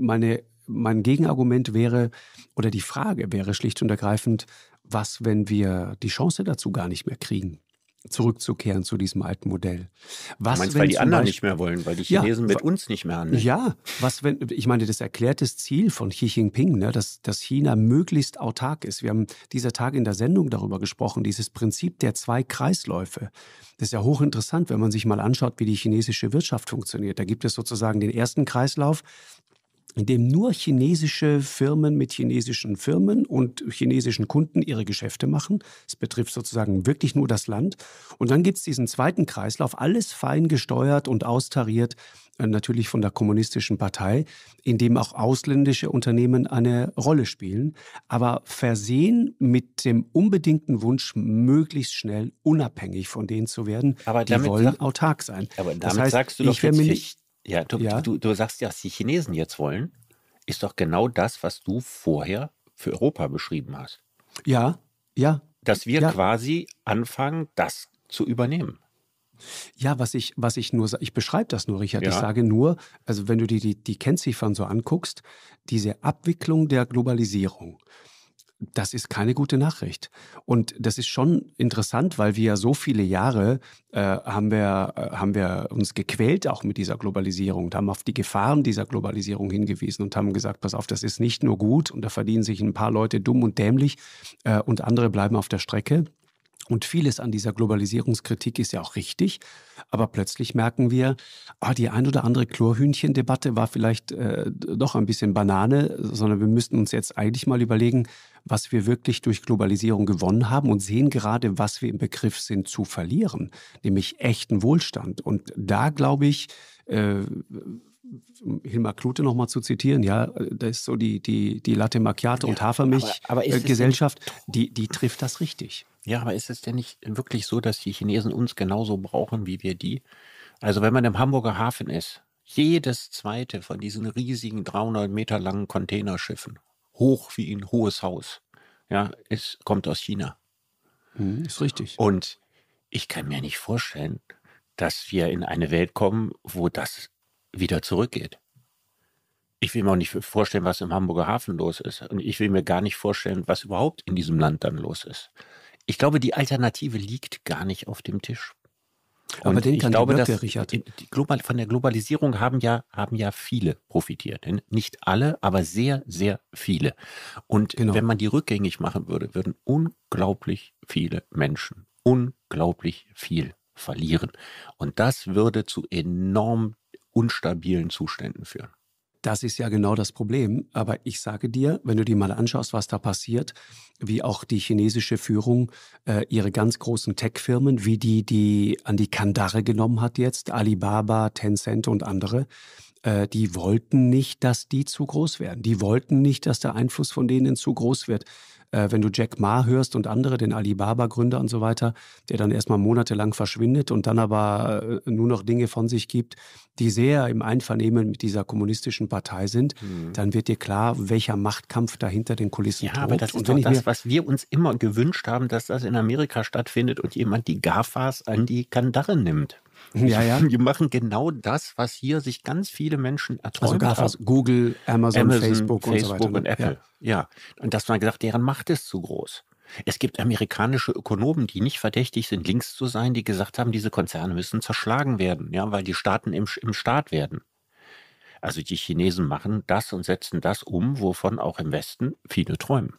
mein Gegenargument wäre, oder die Frage wäre schlicht und ergreifend, was, wenn wir die Chance dazu gar nicht mehr kriegen, zurückzukehren zu diesem alten Modell? Was, du meinst, weil die anderen nicht mehr wollen, weil die Chinesen mit uns nicht mehr handeln? Ja, ich meine, das erklärtes Ziel von Xi Jinping, ne, dass China möglichst autark ist. Wir haben dieser Tage in der Sendung darüber gesprochen, dieses Prinzip der 2 Kreisläufe. Das ist ja hochinteressant, wenn man sich mal anschaut, wie die chinesische Wirtschaft funktioniert. Da gibt es sozusagen den ersten Kreislauf, in dem nur chinesische Firmen mit chinesischen Firmen und chinesischen Kunden ihre Geschäfte machen. Es betrifft sozusagen wirklich nur das Land. Und dann gibt es diesen zweiten Kreislauf, alles fein gesteuert und austariert, natürlich von der kommunistischen Partei, in dem auch ausländische Unternehmen eine Rolle spielen, aber versehen mit dem unbedingten Wunsch, möglichst schnell unabhängig von denen zu werden. Aber die wollen autark sein. Aber damit sagst du doch jetzt du sagst ja, was die Chinesen jetzt wollen, ist doch genau das, was du vorher für Europa beschrieben hast. Ja. Dass wir quasi anfangen, das zu übernehmen. Ja, ich beschreibe das nur, Richard. Ich sage nur, also wenn du die Kennziffern so anguckst, diese Abwicklung der Globalisierung, das ist keine gute Nachricht. Und das ist schon interessant, weil wir ja so viele Jahre haben wir uns gequält auch mit dieser Globalisierung und haben auf die Gefahren dieser Globalisierung hingewiesen und haben gesagt, pass auf, das ist nicht nur gut und da verdienen sich ein paar Leute dumm und dämlich und andere bleiben auf der Strecke. Und vieles an dieser Globalisierungskritik ist ja auch richtig, aber plötzlich merken wir, die ein oder andere Chlorhühnchen-Debatte war vielleicht doch ein bisschen Banane, sondern wir müssten uns jetzt eigentlich mal überlegen, was wir wirklich durch Globalisierung gewonnen haben und sehen gerade, was wir im Begriff sind zu verlieren, nämlich echten Wohlstand. Und da glaube ich, Hilmar Klute nochmal zu zitieren, da ist so die Latte Macchiato und Hafermilch-Gesellschaft, die trifft das richtig. Ja, aber ist es denn nicht wirklich so, dass die Chinesen uns genauso brauchen, wie wir die? Also wenn man im Hamburger Hafen ist, jedes zweite von diesen riesigen 300 Meter langen Containerschiffen, hoch wie ein hohes Haus, kommt aus China. Ist richtig. Und ich kann mir nicht vorstellen, dass wir in eine Welt kommen, wo das wieder zurückgeht. Ich will mir auch nicht vorstellen, was im Hamburger Hafen los ist. Und ich will mir gar nicht vorstellen, was überhaupt in diesem Land dann los ist. Ich glaube, die Alternative liegt gar nicht auf dem Tisch. Aber Und denk ich an die glaube, Blöcke, dass Richard. von der Globalisierung haben ja viele profitiert. Nicht alle, aber sehr, sehr viele. Und Genau. wenn man die rückgängig machen würde, würden unglaublich viele Menschen unglaublich viel verlieren. Und das würde zu enorm instabilen Zuständen führen. Das ist ja genau das Problem. Aber ich sage dir, wenn du dir mal anschaust, was da passiert, wie auch die chinesische Führung ihre ganz großen Tech-Firmen, wie die an die Kandare genommen hat jetzt, Alibaba, Tencent und andere, die wollten nicht, dass die zu groß werden. Die wollten nicht, dass der Einfluss von denen zu groß wird. Wenn du Jack Ma hörst und andere, den Alibaba-Gründer und so weiter, der dann erstmal monatelang verschwindet und dann aber nur noch Dinge von sich gibt, die sehr im Einvernehmen mit dieser kommunistischen Partei sind, dann wird dir klar, welcher Machtkampf da hinter den Kulissen Ja, tobt. aber das Und ist wenn doch ich das, mir, was wir uns immer gewünscht haben, dass das in Amerika stattfindet und jemand die GAFAs an die Kandare nimmt. ja, Die machen genau das, was hier sich ganz viele Menschen also erträumt GAFAs, haben. Google, Amazon, Amazon, Facebook und so weiter. Facebook und Ne? Ja. Apple. Ja. Und dass man gesagt, deren Macht ist zu groß. Es gibt amerikanische Ökonomen, die nicht verdächtig sind, links zu sein, die gesagt haben, diese Konzerne müssen zerschlagen werden, ja, weil die Staaten im Staat werden. Also die Chinesen machen das und setzen das um, wovon auch im Westen viele träumen.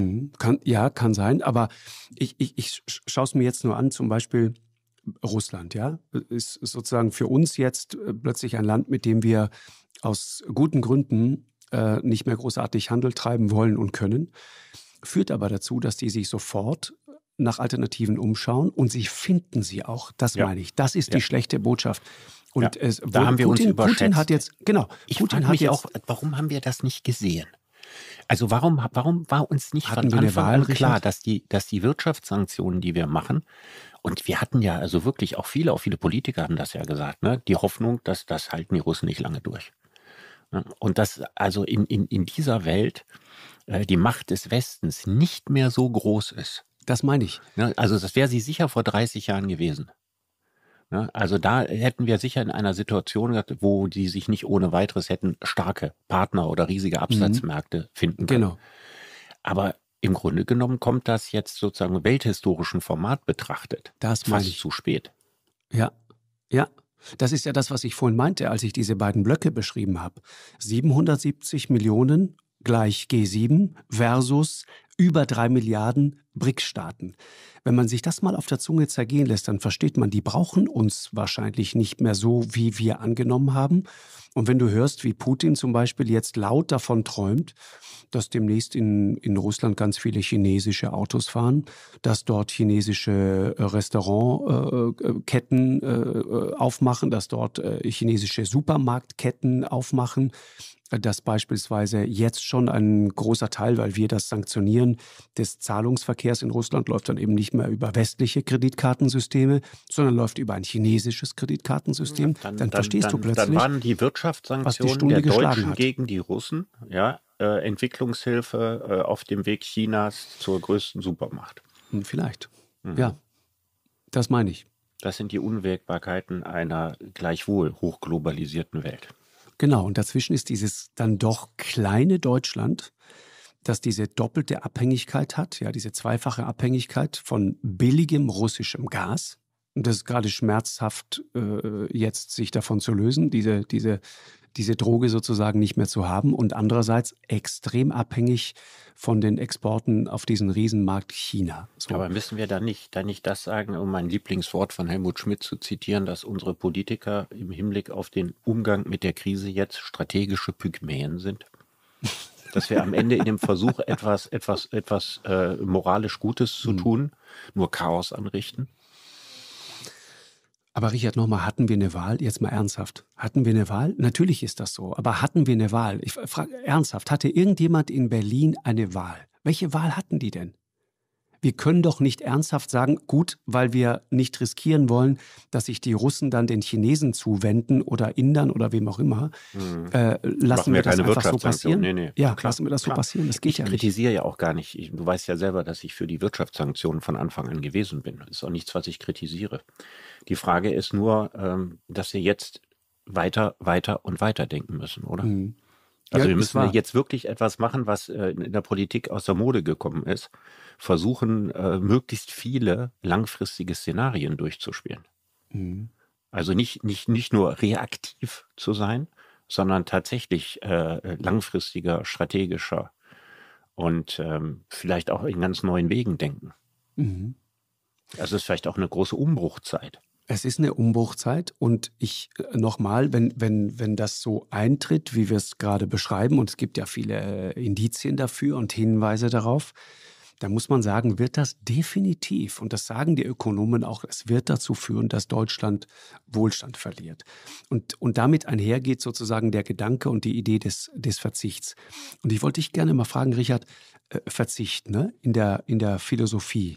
Kann sein, aber ich schaue es mir jetzt nur an, zum Beispiel Russland, ja, ist sozusagen für uns jetzt plötzlich ein Land, mit dem wir aus guten Gründen nicht mehr großartig Handel treiben wollen und können, führt aber dazu, dass die sich sofort nach Alternativen umschauen und sie finden sie auch. Das Ja. meine ich. Das ist die schlechte Botschaft. Und Ja, da haben wir uns Putin überschätzt. hat jetzt, genau, Ich Putin frage hat mich jetzt, auch, warum haben wir das nicht gesehen? Also warum war uns nicht Hatten von wir eine Anfang Wahl, an klar, Richard? dass die Wirtschaftssanktionen, die wir machen, und wir hatten ja also wirklich auch viele Politiker haben das ja gesagt, ne, die Hoffnung, dass das halten die Russen nicht lange durch. Ne? Und dass also in dieser Welt die Macht des Westens nicht mehr so groß ist. Das meine ich. Ne? Also das wäre sie sicher vor 30 Jahren gewesen. Ne? Also da hätten wir sicher in einer Situation gehabt, wo die sich nicht ohne weiteres hätten starke Partner oder riesige Absatzmärkte finden können. Genau. Aber im Grunde genommen kommt das jetzt sozusagen im welthistorischen Format betrachtet. Das meine Fast ich. zu spät. Ja, ja. Das ist ja das, was ich vorhin meinte, als ich diese beiden Blöcke beschrieben habe. 770 Millionen gleich G7 versus über 3 Milliarden BRICS-Staaten. Wenn man sich das mal auf der Zunge zergehen lässt, dann versteht man, die brauchen uns wahrscheinlich nicht mehr so, wie wir angenommen haben. Und wenn du hörst, wie Putin zum Beispiel jetzt laut davon träumt, dass demnächst in Russland ganz viele chinesische Autos fahren, dass dort chinesische Restaurantketten aufmachen, dass dort chinesische Supermarktketten aufmachen, dass beispielsweise jetzt schon ein großer Teil, weil wir das sanktionieren, des Zahlungsverkehrs in Russland läuft dann eben nicht mehr über westliche Kreditkartensysteme, sondern läuft über ein chinesisches Kreditkartensystem. Dann verstehst du plötzlich, Dann waren die was die Wirtschaftssanktionen Stunde der geschlagen Deutschen hat. gegen die Russen, ja, Entwicklungshilfe auf dem Weg Chinas zur größten Supermacht. Vielleicht. Ja, das meine ich. Das sind die Unwägbarkeiten einer gleichwohl hochglobalisierten Welt. Genau, und dazwischen ist dieses dann doch kleine Deutschland, das diese doppelte Abhängigkeit hat, ja, diese zweifache Abhängigkeit von billigem russischem Gas. Und das ist gerade schmerzhaft, jetzt sich davon zu lösen, diese Droge sozusagen nicht mehr zu haben. Und andererseits extrem abhängig von den Exporten auf diesen Riesenmarkt China. So. Aber müssen wir da nicht das sagen, um mein Lieblingswort von Helmut Schmidt zu zitieren, dass unsere Politiker im Hinblick auf den Umgang mit der Krise jetzt strategische Pygmäen sind? Dass wir am Ende in dem Versuch, etwas moralisch Gutes zu tun, nur Chaos anrichten? Aber Richard, nochmal, hatten wir eine Wahl? Jetzt mal ernsthaft. Hatten wir eine Wahl? Natürlich ist das so. Aber hatten wir eine Wahl? Ich frage ernsthaft, hatte irgendjemand in Berlin eine Wahl? Welche Wahl hatten die denn? Wir können doch nicht ernsthaft sagen, gut, weil wir nicht riskieren wollen, dass sich die Russen dann den Chinesen zuwenden oder Indern oder wem auch immer. Lassen wir das einfach so passieren? Nee. Ja, Klar, lassen wir das so klar. passieren? Das geht Ich ja nicht. kritisiere ja auch gar nicht. Du weißt ja selber, dass ich für die Wirtschaftssanktionen von Anfang an gewesen bin. Das ist auch nichts, was ich kritisiere. Die Frage ist nur, dass wir jetzt weiter, weiter und weiter denken müssen, oder? Mhm. Also Ja, wir ist müssen ja wahr. jetzt wirklich etwas machen, was in der Politik aus der Mode gekommen ist. Versuchen, möglichst viele langfristige Szenarien durchzuspielen. Mhm. Also nicht nur reaktiv zu sein, sondern tatsächlich langfristiger, strategischer und vielleicht auch in ganz neuen Wegen denken. Mhm. Also es ist vielleicht auch eine große Umbruchzeit. Es ist eine Umbruchzeit und ich nochmal, wenn das so eintritt, wie wir es gerade beschreiben, und es gibt ja viele Indizien dafür und Hinweise darauf, dann muss man sagen, wird das definitiv, und das sagen die Ökonomen auch, es wird dazu führen, dass Deutschland Wohlstand verliert. Und damit einhergeht sozusagen der Gedanke und die Idee des Verzichts. Und ich wollte dich gerne mal fragen, Richard, Verzicht, ne? In der Philosophie.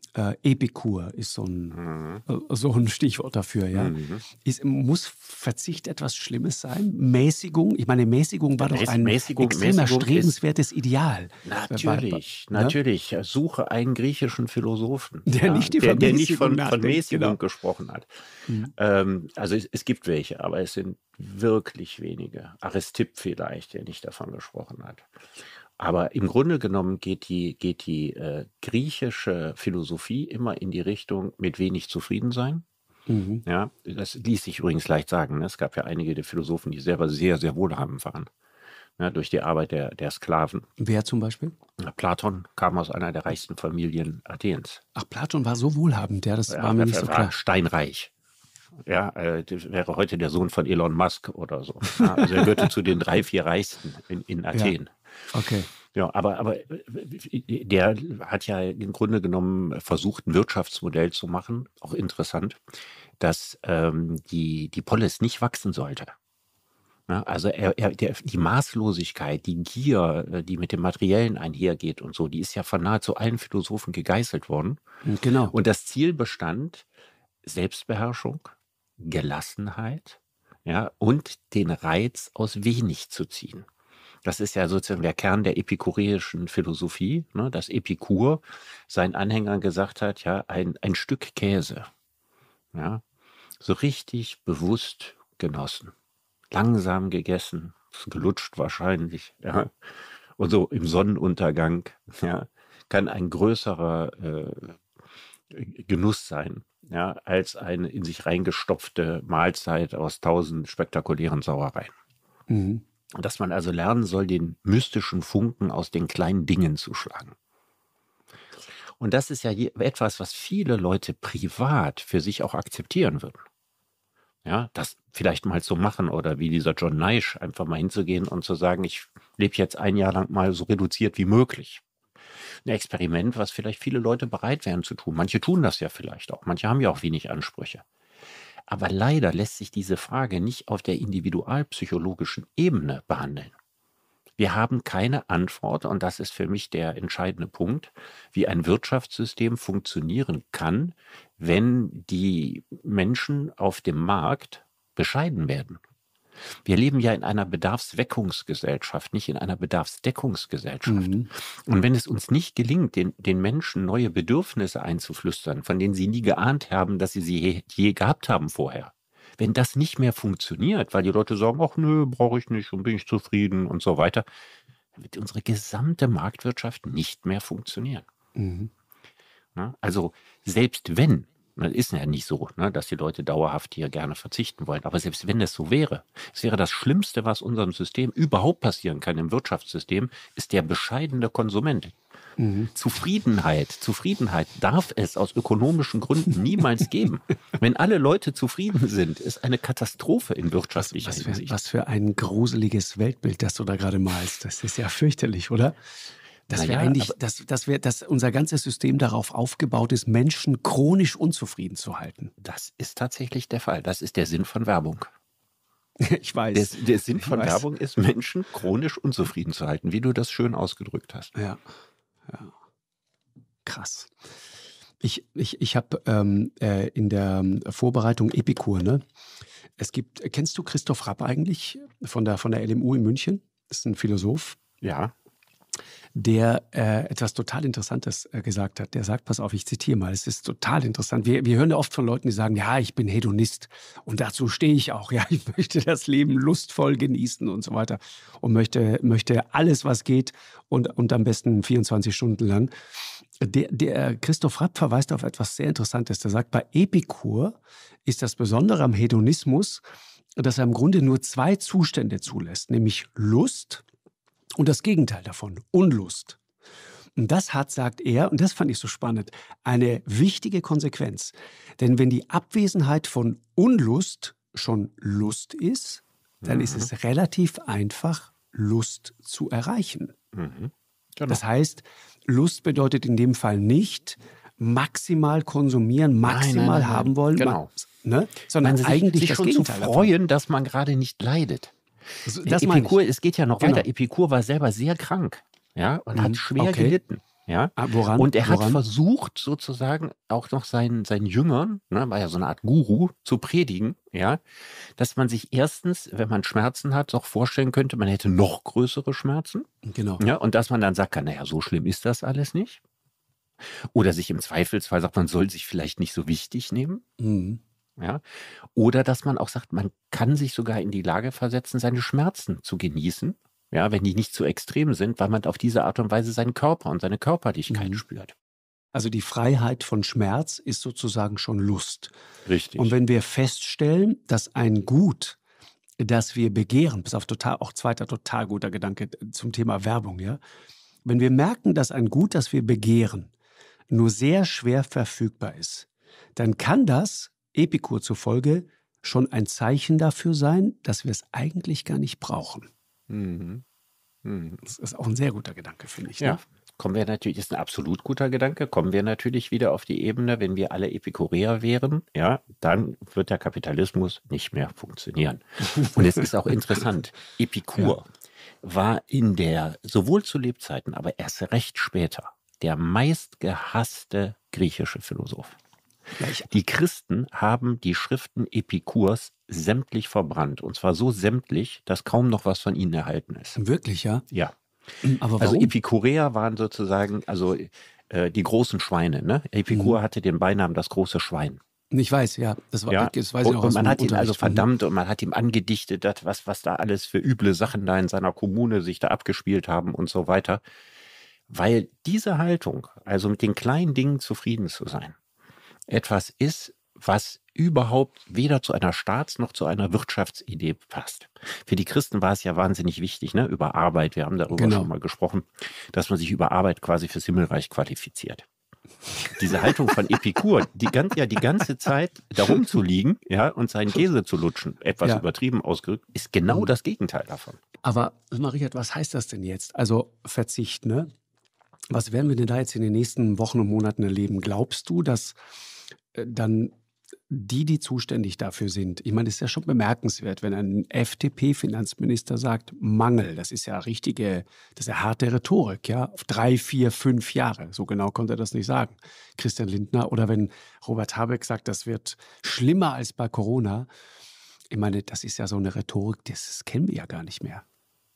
Epikur ist Mhm. so ein Stichwort dafür, ja. Mhm. Muss Verzicht etwas Schlimmes sein? Mäßigung? Ich meine, Mäßigung war doch ein extremer Mäßigung ist strebenswertes Ideal. natürlich, Ne? natürlich. Suche einen griechischen Philosophen, Der ja, nicht über der nicht Mäßigung von nachdenkt, Mäßigung genau. gesprochen hat. Mhm. Also es gibt welche, aber es sind wirklich wenige. Aristipp vielleicht, der nicht davon gesprochen hat. Aber im Grunde genommen geht die griechische Philosophie immer in die Richtung mit wenig zufrieden sein. Mhm. Ja, das ließ sich übrigens leicht sagen. Ne? Es gab ja einige der Philosophen, die selber sehr, sehr wohlhabend waren, ne? Durch die Arbeit der Sklaven. Wer zum Beispiel? Platon kam aus einer der reichsten Familien Athens. Ach, Platon war so wohlhabend, ja, das Ja, war mir nicht so er war klar. steinreich. Ja, das wäre heute der Sohn von Elon Musk oder so. Ja, also er gehörte zu den 3, 4 Reichsten in Ja, Athen. okay. Ja, aber der hat ja im Grunde genommen versucht, ein Wirtschaftsmodell zu machen, auch interessant, dass die Polis nicht wachsen sollte. Ja, also die Maßlosigkeit, die Gier, die mit dem Materiellen einhergeht und so, die ist ja von nahezu allen Philosophen gegeißelt worden. Genau. Und das Ziel bestand Selbstbeherrschung, Gelassenheit, ja, und den Reiz aus wenig zu ziehen. Das ist ja sozusagen der Kern der epikureischen Philosophie, ne, dass Epikur seinen Anhängern gesagt hat, ja, ein Stück Käse, ja, so richtig bewusst genossen, langsam gegessen, gelutscht wahrscheinlich, ja, und so im Sonnenuntergang, ja, kann ein größerer Genuss sein, ja, als eine in sich reingestopfte Mahlzeit aus 1000 spektakulären Sauereien. Mhm. Dass man also lernen soll, den mystischen Funken aus den kleinen Dingen zu schlagen. Und das ist ja etwas, was viele Leute privat für sich auch akzeptieren würden. Ja, das vielleicht mal zu machen oder wie dieser John Naish einfach mal hinzugehen und zu sagen, ich lebe jetzt ein Jahr lang mal so reduziert wie möglich. Ein Experiment, was vielleicht viele Leute bereit wären zu tun. Manche tun das ja vielleicht auch. Manche haben ja auch wenig Ansprüche. Aber leider lässt sich diese Frage nicht auf der individualpsychologischen Ebene behandeln. Wir haben keine Antwort, und das ist für mich der entscheidende Punkt, wie ein Wirtschaftssystem funktionieren kann, wenn die Menschen auf dem Markt bescheiden werden. Wir leben ja in einer Bedarfsweckungsgesellschaft, nicht in einer Bedarfsdeckungsgesellschaft. Mhm. Und wenn es uns nicht gelingt, den Menschen neue Bedürfnisse einzuflüstern, von denen sie nie geahnt haben, dass sie je gehabt haben vorher, wenn das nicht mehr funktioniert, weil die Leute sagen, ach nö, brauche ich nicht und bin ich zufrieden und so weiter, dann wird unsere gesamte Marktwirtschaft nicht mehr funktionieren. Mhm. Ne? Also selbst wenn, das ist ja nicht so, ne, dass die Leute dauerhaft hier gerne verzichten wollen, aber selbst wenn es so wäre, es wäre das Schlimmste, was unserem System überhaupt passieren kann, im Wirtschaftssystem, ist der bescheidene Konsument. Mhm. Zufriedenheit darf es aus ökonomischen Gründen niemals geben. Wenn alle Leute zufrieden sind, ist eine Katastrophe in wirtschaftlicher Hinsicht. Was für ein gruseliges Weltbild, das du da gerade malst. Das ist ja fürchterlich, oder? Dass wir Naja, eigentlich, dass unser ganzes System darauf aufgebaut ist, Menschen chronisch unzufrieden zu halten. das ist tatsächlich der Fall. Das ist der Sinn von Werbung. Ich weiß. Der Sinn Ich von weiß. Werbung ist, Menschen chronisch unzufrieden zu halten, wie du das schön ausgedrückt hast. Ja, ja. Krass. Ich habe in der Vorbereitung Epikur, ne? Kennst du Christoph Rapp eigentlich von der LMU in München? Das ist ein Philosoph. Ja. der etwas total Interessantes gesagt hat. Der sagt, pass auf, ich zitiere mal, es ist total interessant. Wir hören ja oft von Leuten, die sagen, ja, ich bin Hedonist und dazu stehe ich auch. Ja, ich möchte das Leben lustvoll genießen und so weiter und möchte alles, was geht und am besten 24 Stunden lang. Der Christoph Rapp verweist auf etwas sehr Interessantes. Der sagt, bei Epikur ist das Besondere am Hedonismus, dass er im Grunde nur 2 Zustände zulässt, nämlich Lust und das Gegenteil davon, Unlust. Und das hat, sagt er, und das fand ich so spannend, eine wichtige Konsequenz. Denn wenn die Abwesenheit von Unlust schon Lust ist, dann ist es relativ einfach, Lust zu erreichen. Genau. Das heißt, Lust bedeutet in dem Fall nicht maximal konsumieren, maximal Nein. haben wollen, Genau. Ne? Sondern sich, eigentlich sich das schon Gegenteil zu freuen, dass man gerade nicht leidet. Das meine Epikur, ich. es geht ja noch Genau. weiter. Epikur war selber sehr krank, ja, und hat schwer Okay. gelitten. Ja. Woran? Und er hat Woran? versucht, sozusagen auch noch seinen Jüngern, ne, war ja so eine Art Guru, zu predigen, ja, dass man sich erstens, wenn man Schmerzen hat, auch vorstellen könnte, man hätte noch größere Schmerzen. Genau. Ja, und dass man dann sagt, naja, so schlimm ist das alles nicht. Oder sich im Zweifelsfall sagt, man soll sich vielleicht nicht so wichtig nehmen. Mhm. Ja. Oder dass man auch sagt, man kann sich sogar in die Lage versetzen, seine Schmerzen zu genießen, ja, wenn die nicht zu extrem sind, weil man auf diese Art und Weise seinen Körper und seine Körperlichkeit spürt. Also die Freiheit von Schmerz ist sozusagen schon Lust. Richtig. Und wenn wir feststellen, dass ein Gut, das wir begehren, bis auf auch zweiter total guter Gedanke zum Thema Werbung, ja, wenn wir merken, dass ein Gut, das wir begehren, nur sehr schwer verfügbar ist, dann kann das, Epikur zufolge, schon ein Zeichen dafür sein, dass wir es eigentlich gar nicht brauchen. Das ist auch ein sehr guter Gedanke, finde ich. Ja, Ne? kommen wir natürlich, ist ein absolut guter Gedanke, kommen wir natürlich wieder auf die Ebene, wenn wir alle Epikureer wären, ja, dann wird der Kapitalismus nicht mehr funktionieren. Und es ist auch interessant, Epikur war sowohl zu Lebzeiten, aber erst recht später, der meistgehasste griechische Philosoph. Ja, Die Christen haben die Schriften Epikurs sämtlich verbrannt. Und zwar so sämtlich, dass kaum noch was von ihnen erhalten ist. Wirklich, ja? Ja. Aber Also warum? Epikureer waren sozusagen, die großen Schweine. Ne? Epikur hatte den Beinamen das große Schwein. Ich weiß, ja. Das weiß ich noch und aus man dem hat ihn also Unterricht. verdammt und man hat ihm angedichtet, was da alles für üble Sachen da in seiner Kommune sich da abgespielt haben und so weiter. Weil diese Haltung, also mit den kleinen Dingen zufrieden zu sein, etwas ist, was überhaupt weder zu einer Staats- noch zu einer Wirtschaftsidee passt. Für die Christen war es ja wahnsinnig wichtig, ne? Über Arbeit, wir haben darüber schon mal gesprochen, dass man sich über Arbeit quasi fürs Himmelreich qualifiziert. Diese Haltung von Epikur, die ganze Zeit darum zu liegen, ja, und seinen Käse zu lutschen, etwas übertrieben ausgedrückt, ist genau das Gegenteil davon. Aber, Richard, was heißt das denn jetzt? Also Verzicht, ne? Was werden wir denn da jetzt in den nächsten Wochen und Monaten erleben? Glaubst du, dass dann die zuständig dafür sind? Ich meine, das ist ja schon bemerkenswert, wenn ein FDP-Finanzminister sagt, Mangel, das ist ja harte Rhetorik, ja, auf 3, 4, 5 Jahre. So genau konnte er das nicht sagen. Christian Lindner oder wenn Robert Habeck sagt, das wird schlimmer als bei Corona. Ich meine, das ist ja so eine Rhetorik, das kennen wir ja gar nicht mehr.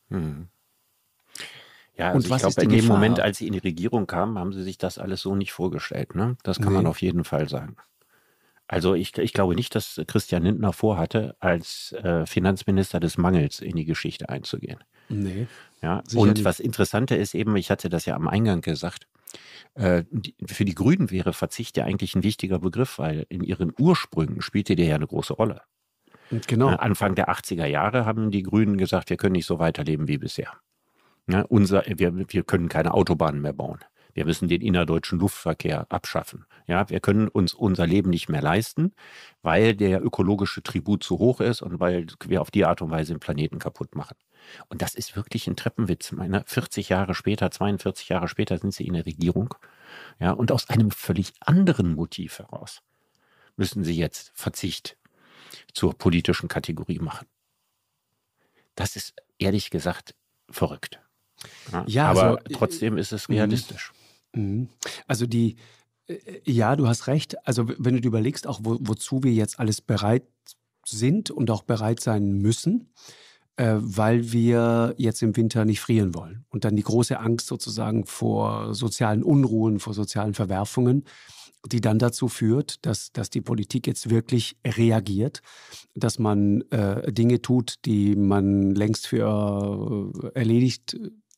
Ja, also ich glaube, in dem Moment, als sie in die Regierung kamen, haben sie sich das alles so nicht vorgestellt. Ne? Das kann man auf jeden Fall sagen. Also ich glaube nicht, dass Christian Lindner vorhatte, als Finanzminister des Mangels in die Geschichte einzugehen. Nee. Ja, und was interessanter ist eben, ich hatte das ja am Eingang gesagt, für die Grünen wäre Verzicht ja eigentlich ein wichtiger Begriff, weil in ihren Ursprüngen spielte der ja eine große Rolle. Genau. Anfang der 80er Jahre haben die Grünen gesagt, wir können nicht so weiterleben wie bisher. Ja, wir können keine Autobahnen mehr bauen. Wir müssen den innerdeutschen Luftverkehr abschaffen. Ja, wir können uns unser Leben nicht mehr leisten, weil der ökologische Tribut zu hoch ist und weil wir auf die Art und Weise den Planeten kaputt machen. Und das ist wirklich ein Treppenwitz. 42 Jahre später sind sie in der Regierung. Ja, und aus einem völlig anderen Motiv heraus müssen sie jetzt Verzicht zur politischen Kategorie machen. Das ist ehrlich gesagt verrückt. Ja, aber trotzdem ist es realistisch. Also du hast recht. Also wenn du dir überlegst, auch wozu wir jetzt alles bereit sind und auch bereit sein müssen, weil wir jetzt im Winter nicht frieren wollen. Und dann die große Angst sozusagen vor sozialen Unruhen, vor sozialen Verwerfungen, die dann dazu führt, dass die Politik jetzt wirklich reagiert, dass man Dinge tut, die man längst für erledigt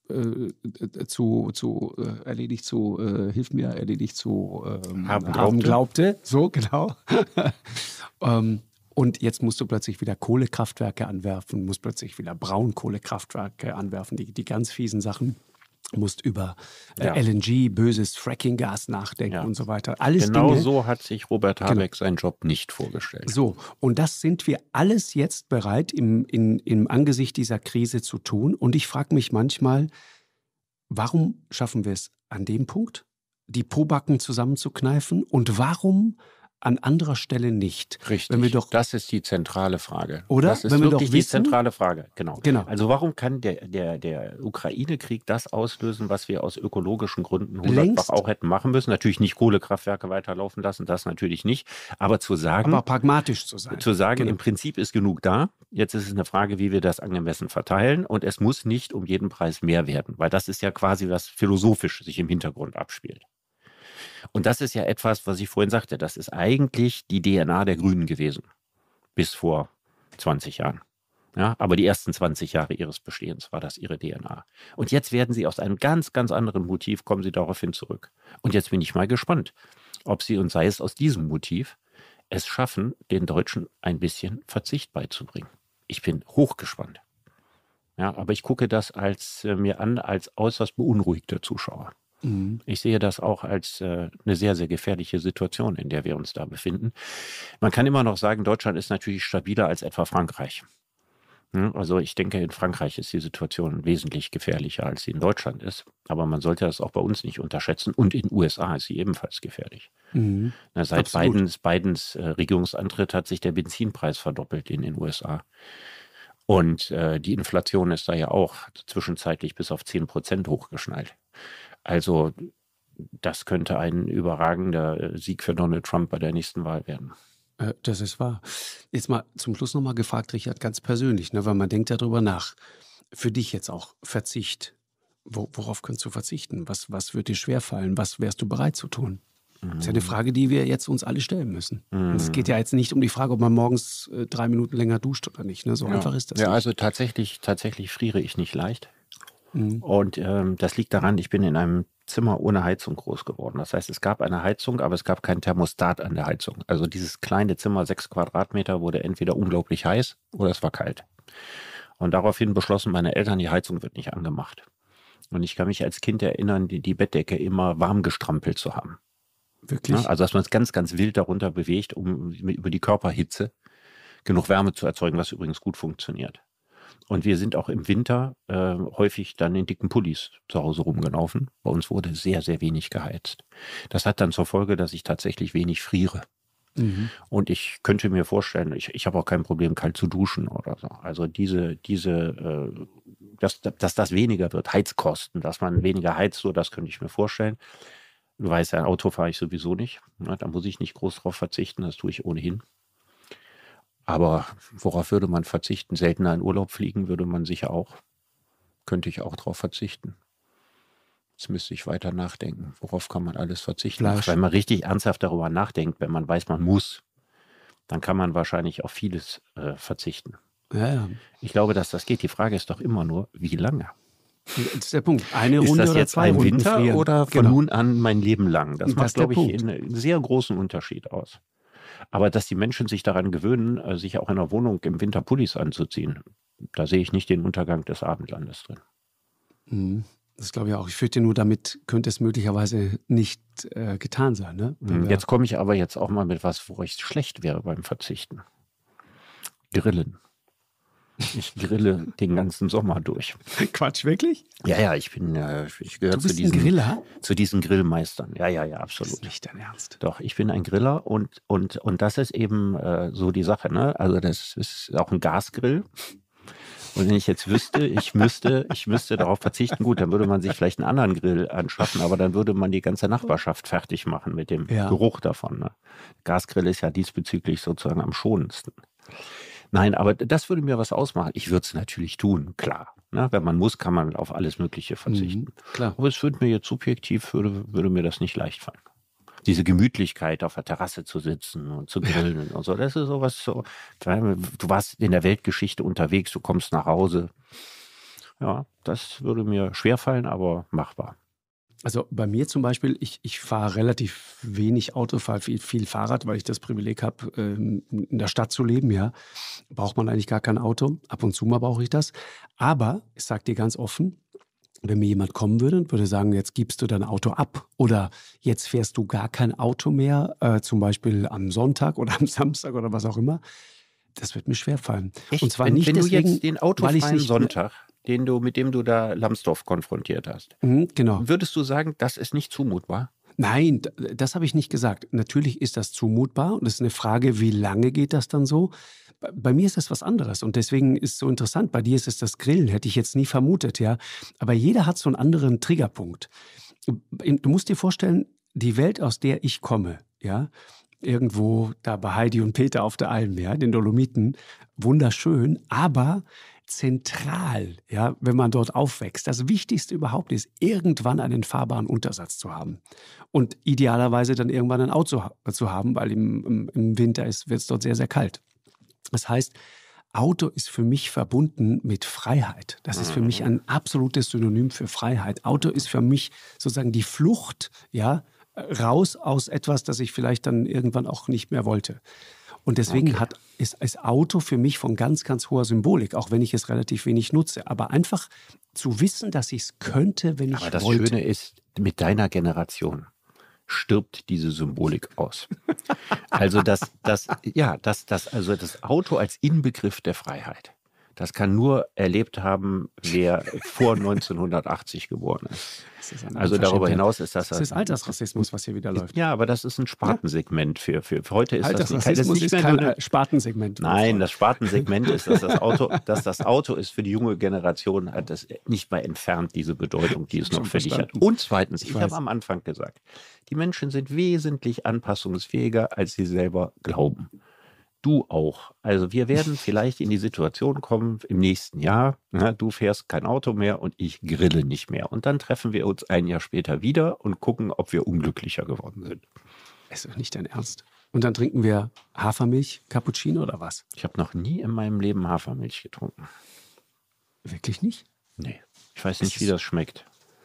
haben glaubte. So, genau. Und jetzt musst du plötzlich wieder Kohlekraftwerke anwerfen, musst plötzlich wieder Braunkohlekraftwerke anwerfen, die ganz fiesen Sachen. Musst über LNG, böses Fracking-Gas nachdenken und so weiter. Alles genau Dinge, so hat sich Robert Habeck seinen Job nicht vorgestellt. So, und das sind wir alles jetzt bereit, im Angesicht dieser Krise zu tun. Und ich frage mich manchmal, warum schaffen wir es an dem Punkt, die Pobacken zusammenzukneifen? Und warum an anderer Stelle nicht? Richtig, wenn wir doch, das ist die zentrale Frage. Oder? Das ist wenn wir wirklich doch die wissen, zentrale Frage, genau. Also warum kann der Ukraine-Krieg das auslösen, was wir aus ökologischen Gründen längst auch hätten machen müssen? Natürlich nicht Kohlekraftwerke weiterlaufen lassen, das natürlich nicht. Aber zu sagen, aber pragmatisch zu sein. Im Prinzip ist genug da. Jetzt ist es eine Frage, wie wir das angemessen verteilen. Und es muss nicht um jeden Preis mehr werden, weil das ist ja quasi was philosophisch sich im Hintergrund abspielt. Und das ist ja etwas, was ich vorhin sagte, das ist eigentlich die DNA der Grünen gewesen, bis vor 20 Jahren. Ja, aber die ersten 20 Jahre ihres Bestehens war das ihre DNA. Und jetzt werden sie aus einem ganz, ganz anderen Motiv, kommen sie daraufhin zurück. Und jetzt bin ich mal gespannt, ob sie, und sei es aus diesem Motiv, es schaffen, den Deutschen ein bisschen Verzicht beizubringen. Ich bin hochgespannt. Ja, aber ich gucke das mir an als äußerst beunruhigter Zuschauer. Ich sehe das auch als eine sehr, sehr gefährliche Situation, in der wir uns da befinden. Man kann immer noch sagen, Deutschland ist natürlich stabiler als etwa Frankreich. Also ich denke, in Frankreich ist die Situation wesentlich gefährlicher, als sie in Deutschland ist. Aber man sollte das auch bei uns nicht unterschätzen. Und in den USA ist sie ebenfalls gefährlich. Seit Bidens Regierungsantritt hat sich der Benzinpreis verdoppelt in den USA. Und die Inflation ist da ja auch zwischenzeitlich bis auf 10% hochgeschnellt. Also das könnte ein überragender Sieg für Donald Trump bei der nächsten Wahl werden. Das ist wahr. Jetzt mal zum Schluss nochmal gefragt, Richard, ganz persönlich, weil man denkt darüber nach. Für dich jetzt auch Verzicht. Worauf kannst du verzichten? Was wird dir schwerfallen? Was wärst du bereit zu tun? Das ist ja eine Frage, die wir jetzt uns alle stellen müssen. Es geht ja jetzt nicht um die Frage, ob man morgens 3 Minuten länger duscht oder nicht. So einfach ist das. Ja, also tatsächlich friere ich nicht leicht. Und das liegt daran, ich bin in einem Zimmer ohne Heizung groß geworden. Das heißt, es gab eine Heizung, aber es gab kein Thermostat an der Heizung. Also dieses kleine Zimmer, 6 Quadratmeter, wurde entweder unglaublich heiß oder es war kalt. Und daraufhin beschlossen meine Eltern, die Heizung wird nicht angemacht. Und ich kann mich als Kind erinnern, die Bettdecke immer warm gestrampelt zu haben. Wirklich? Ja, also dass man es ganz, ganz wild darunter bewegt, um über die Körperhitze genug Wärme zu erzeugen, was übrigens gut funktioniert. Und wir sind auch im Winter häufig dann in dicken Pullis zu Hause rumgelaufen. Bei uns wurde sehr, sehr wenig geheizt. Das hat dann zur Folge, dass ich tatsächlich wenig friere. Und ich könnte mir vorstellen, ich habe auch kein Problem, kalt zu duschen oder so. Also dass das weniger wird, Heizkosten, dass man weniger heizt, so das könnte ich mir vorstellen. Du weißt ja, ein Auto fahre ich sowieso nicht. Da muss ich nicht groß drauf verzichten, das tue ich ohnehin. Aber worauf würde man verzichten? Seltener in Urlaub fliegen könnte ich auch drauf verzichten. Jetzt müsste ich weiter nachdenken. Worauf kann man alles verzichten? Fleisch. Wenn man richtig ernsthaft darüber nachdenkt, wenn man weiß, man muss, dann kann man wahrscheinlich auf vieles verzichten. Ja. Ich glaube, dass das geht. Die Frage ist doch immer nur, wie lange? Das ist der Punkt. Eine Runde ist das oder jetzt 2 ein Runden Winter frieren? oder von nun an mein Leben lang? Das Das macht, ist der glaube ich, Punkt. einen sehr großen Unterschied aus. Aber dass die Menschen sich daran gewöhnen, sich auch in der Wohnung im Winter Pullis anzuziehen, da sehe ich nicht den Untergang des Abendlandes drin. Das glaube ich auch. Ich fürchte nur, damit könnte es möglicherweise nicht getan sein. Ne? Jetzt komme ich aber jetzt auch mal mit was, wo ich schlecht wäre beim Verzichten. Grillen. Ich grille den ganzen Sommer durch. Quatsch, wirklich? Ja, ich gehöre zu diesen Grillmeistern. Ja, absolut. Das ist nicht dein Ernst. Doch, ich bin ein Griller und das ist eben so die Sache, ne? Also das ist auch ein Gasgrill. Und wenn ich jetzt wüsste, ich müsste darauf verzichten, gut, dann würde man sich vielleicht einen anderen Grill anschaffen, aber dann würde man die ganze Nachbarschaft fertig machen mit dem Geruch davon. Ne? Gasgrill ist ja diesbezüglich sozusagen am schonendsten. Nein, aber das würde mir was ausmachen. Ich würde es natürlich tun, klar. Ne? Wenn man muss, kann man auf alles Mögliche verzichten. Klar. Aber es würde mir jetzt subjektiv, würde mir das nicht leicht fallen. Diese Gemütlichkeit, auf der Terrasse zu sitzen und zu grillen und so, das ist sowas so. Du warst in der Weltgeschichte unterwegs, du kommst nach Hause. Ja, das würde mir schwerfallen, aber machbar. Also bei mir zum Beispiel, ich fahre relativ wenig Auto, fahre viel Fahrrad, weil ich das Privileg habe, in der Stadt zu leben, ja. Braucht man eigentlich gar kein Auto. Ab und zu mal brauche ich das. Aber ich sage dir ganz offen, wenn mir jemand kommen würde und würde sagen, jetzt gibst du dein Auto ab oder jetzt fährst du gar kein Auto mehr, zum Beispiel am Sonntag oder am Samstag oder was auch immer, das wird mir schwerfallen. Echt? Und zwar wenn, nicht wenn deswegen, du jetzt den weil ich autofreien nicht Sonntag, mit dem du da Lambsdorff konfrontiert hast, genau. würdest du sagen, das ist nicht zumutbar? Nein, das habe ich nicht gesagt. Natürlich ist das zumutbar und es ist eine Frage, wie lange geht das dann so? Bei mir ist das was anderes und deswegen ist es so interessant. Bei dir ist es das Grillen, hätte ich jetzt nie vermutet, ja. Aber jeder hat so einen anderen Triggerpunkt. Du musst dir vorstellen, die Welt, aus der ich komme, ja, irgendwo da bei Heidi und Peter auf der Alm, ja, den Dolomiten, wunderschön, aber zentral, ja, wenn man dort aufwächst. Das Wichtigste überhaupt ist, irgendwann einen fahrbaren Untersatz zu haben. Und idealerweise dann irgendwann ein Auto zu haben, weil im Winter wird es dort sehr, sehr kalt. Das heißt, Auto ist für mich verbunden mit Freiheit. Das ist für mich ein absolutes Synonym für Freiheit. Auto ist für mich sozusagen die Flucht, ja, raus aus etwas, das ich vielleicht dann irgendwann auch nicht mehr wollte. Und deswegen ist Auto für mich von ganz, ganz hoher Symbolik, auch wenn ich es relativ wenig nutze. Aber einfach zu wissen, dass ich es könnte, wenn ich wollte. Aber das Schöne ist, mit deiner Generation stirbt diese Symbolik aus. Also das Auto als Inbegriff der Freiheit. Das kann nur erlebt haben, wer vor 1980 geboren ist. Also darüber hinaus ist das... Das ist Altersrassismus, was hier wieder läuft. Ja, aber das ist ein Spartensegment. Für heute ist Altersrassismus das ist kein Spartensegment. Nein, das Spartensegment ist, dass das Auto ist für die junge Generation, hat das nicht mal entfernt, diese Bedeutung, die es noch für dich hat. Und zweitens, ich habe am Anfang gesagt, die Menschen sind wesentlich anpassungsfähiger, als sie selber glauben. Du auch. Also wir werden vielleicht in die Situation kommen im nächsten Jahr, du fährst kein Auto mehr und ich grille nicht mehr. Und dann treffen wir uns ein Jahr später wieder und gucken, ob wir unglücklicher geworden sind. Ist doch nicht dein Ernst. Und dann trinken wir Hafermilch, Cappuccino oder was? Ich habe noch nie in meinem Leben Hafermilch getrunken. Wirklich nicht? Nee. Ich weiß nicht, wie das schmeckt.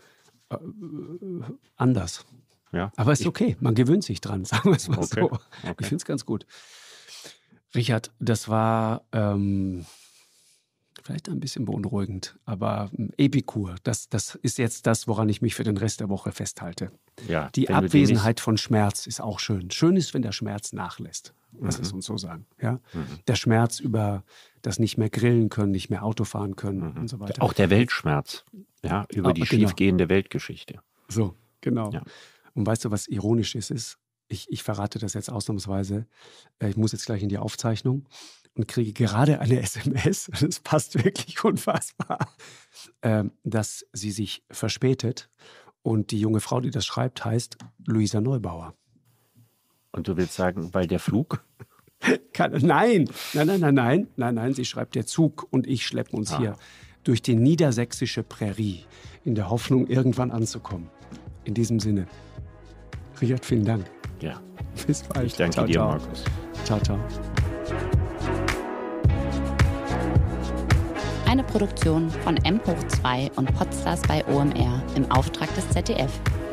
Anders. Ja. Aber ist okay. Man gewöhnt sich dran, sagen wir es mal so. Okay. Ich finde es ganz gut. Richard, das war vielleicht ein bisschen beunruhigend, aber Epikur, das ist jetzt das, woran ich mich für den Rest der Woche festhalte. Ja, die Abwesenheit von Schmerz ist auch schön. Schön ist, wenn der Schmerz nachlässt. Lass es uns so sagen. Ja? Der Schmerz über das nicht mehr grillen können, nicht mehr Auto fahren können und so weiter. Auch der Weltschmerz, ja, über die schiefgehende Weltgeschichte. So, genau. Ja. Und weißt du, was ironisch ist? Ich verrate das jetzt ausnahmsweise. Ich muss jetzt gleich in die Aufzeichnung und kriege gerade eine SMS, das passt wirklich unfassbar, dass sie sich verspätet. Und die junge Frau, die das schreibt, heißt Luisa Neubauer. Und du willst sagen, weil der Flug? Nein, sie schreibt, der Zug und ich schleppen uns hier durch die niedersächsische Prärie in der Hoffnung, irgendwann anzukommen. In diesem Sinne. Richard, vielen Dank. Ja. Bis bald. Ich danke dir, Markus. Ciao, ciao. Eine Produktion von M hoch 2 und Podstars bei OMR im Auftrag des ZDF.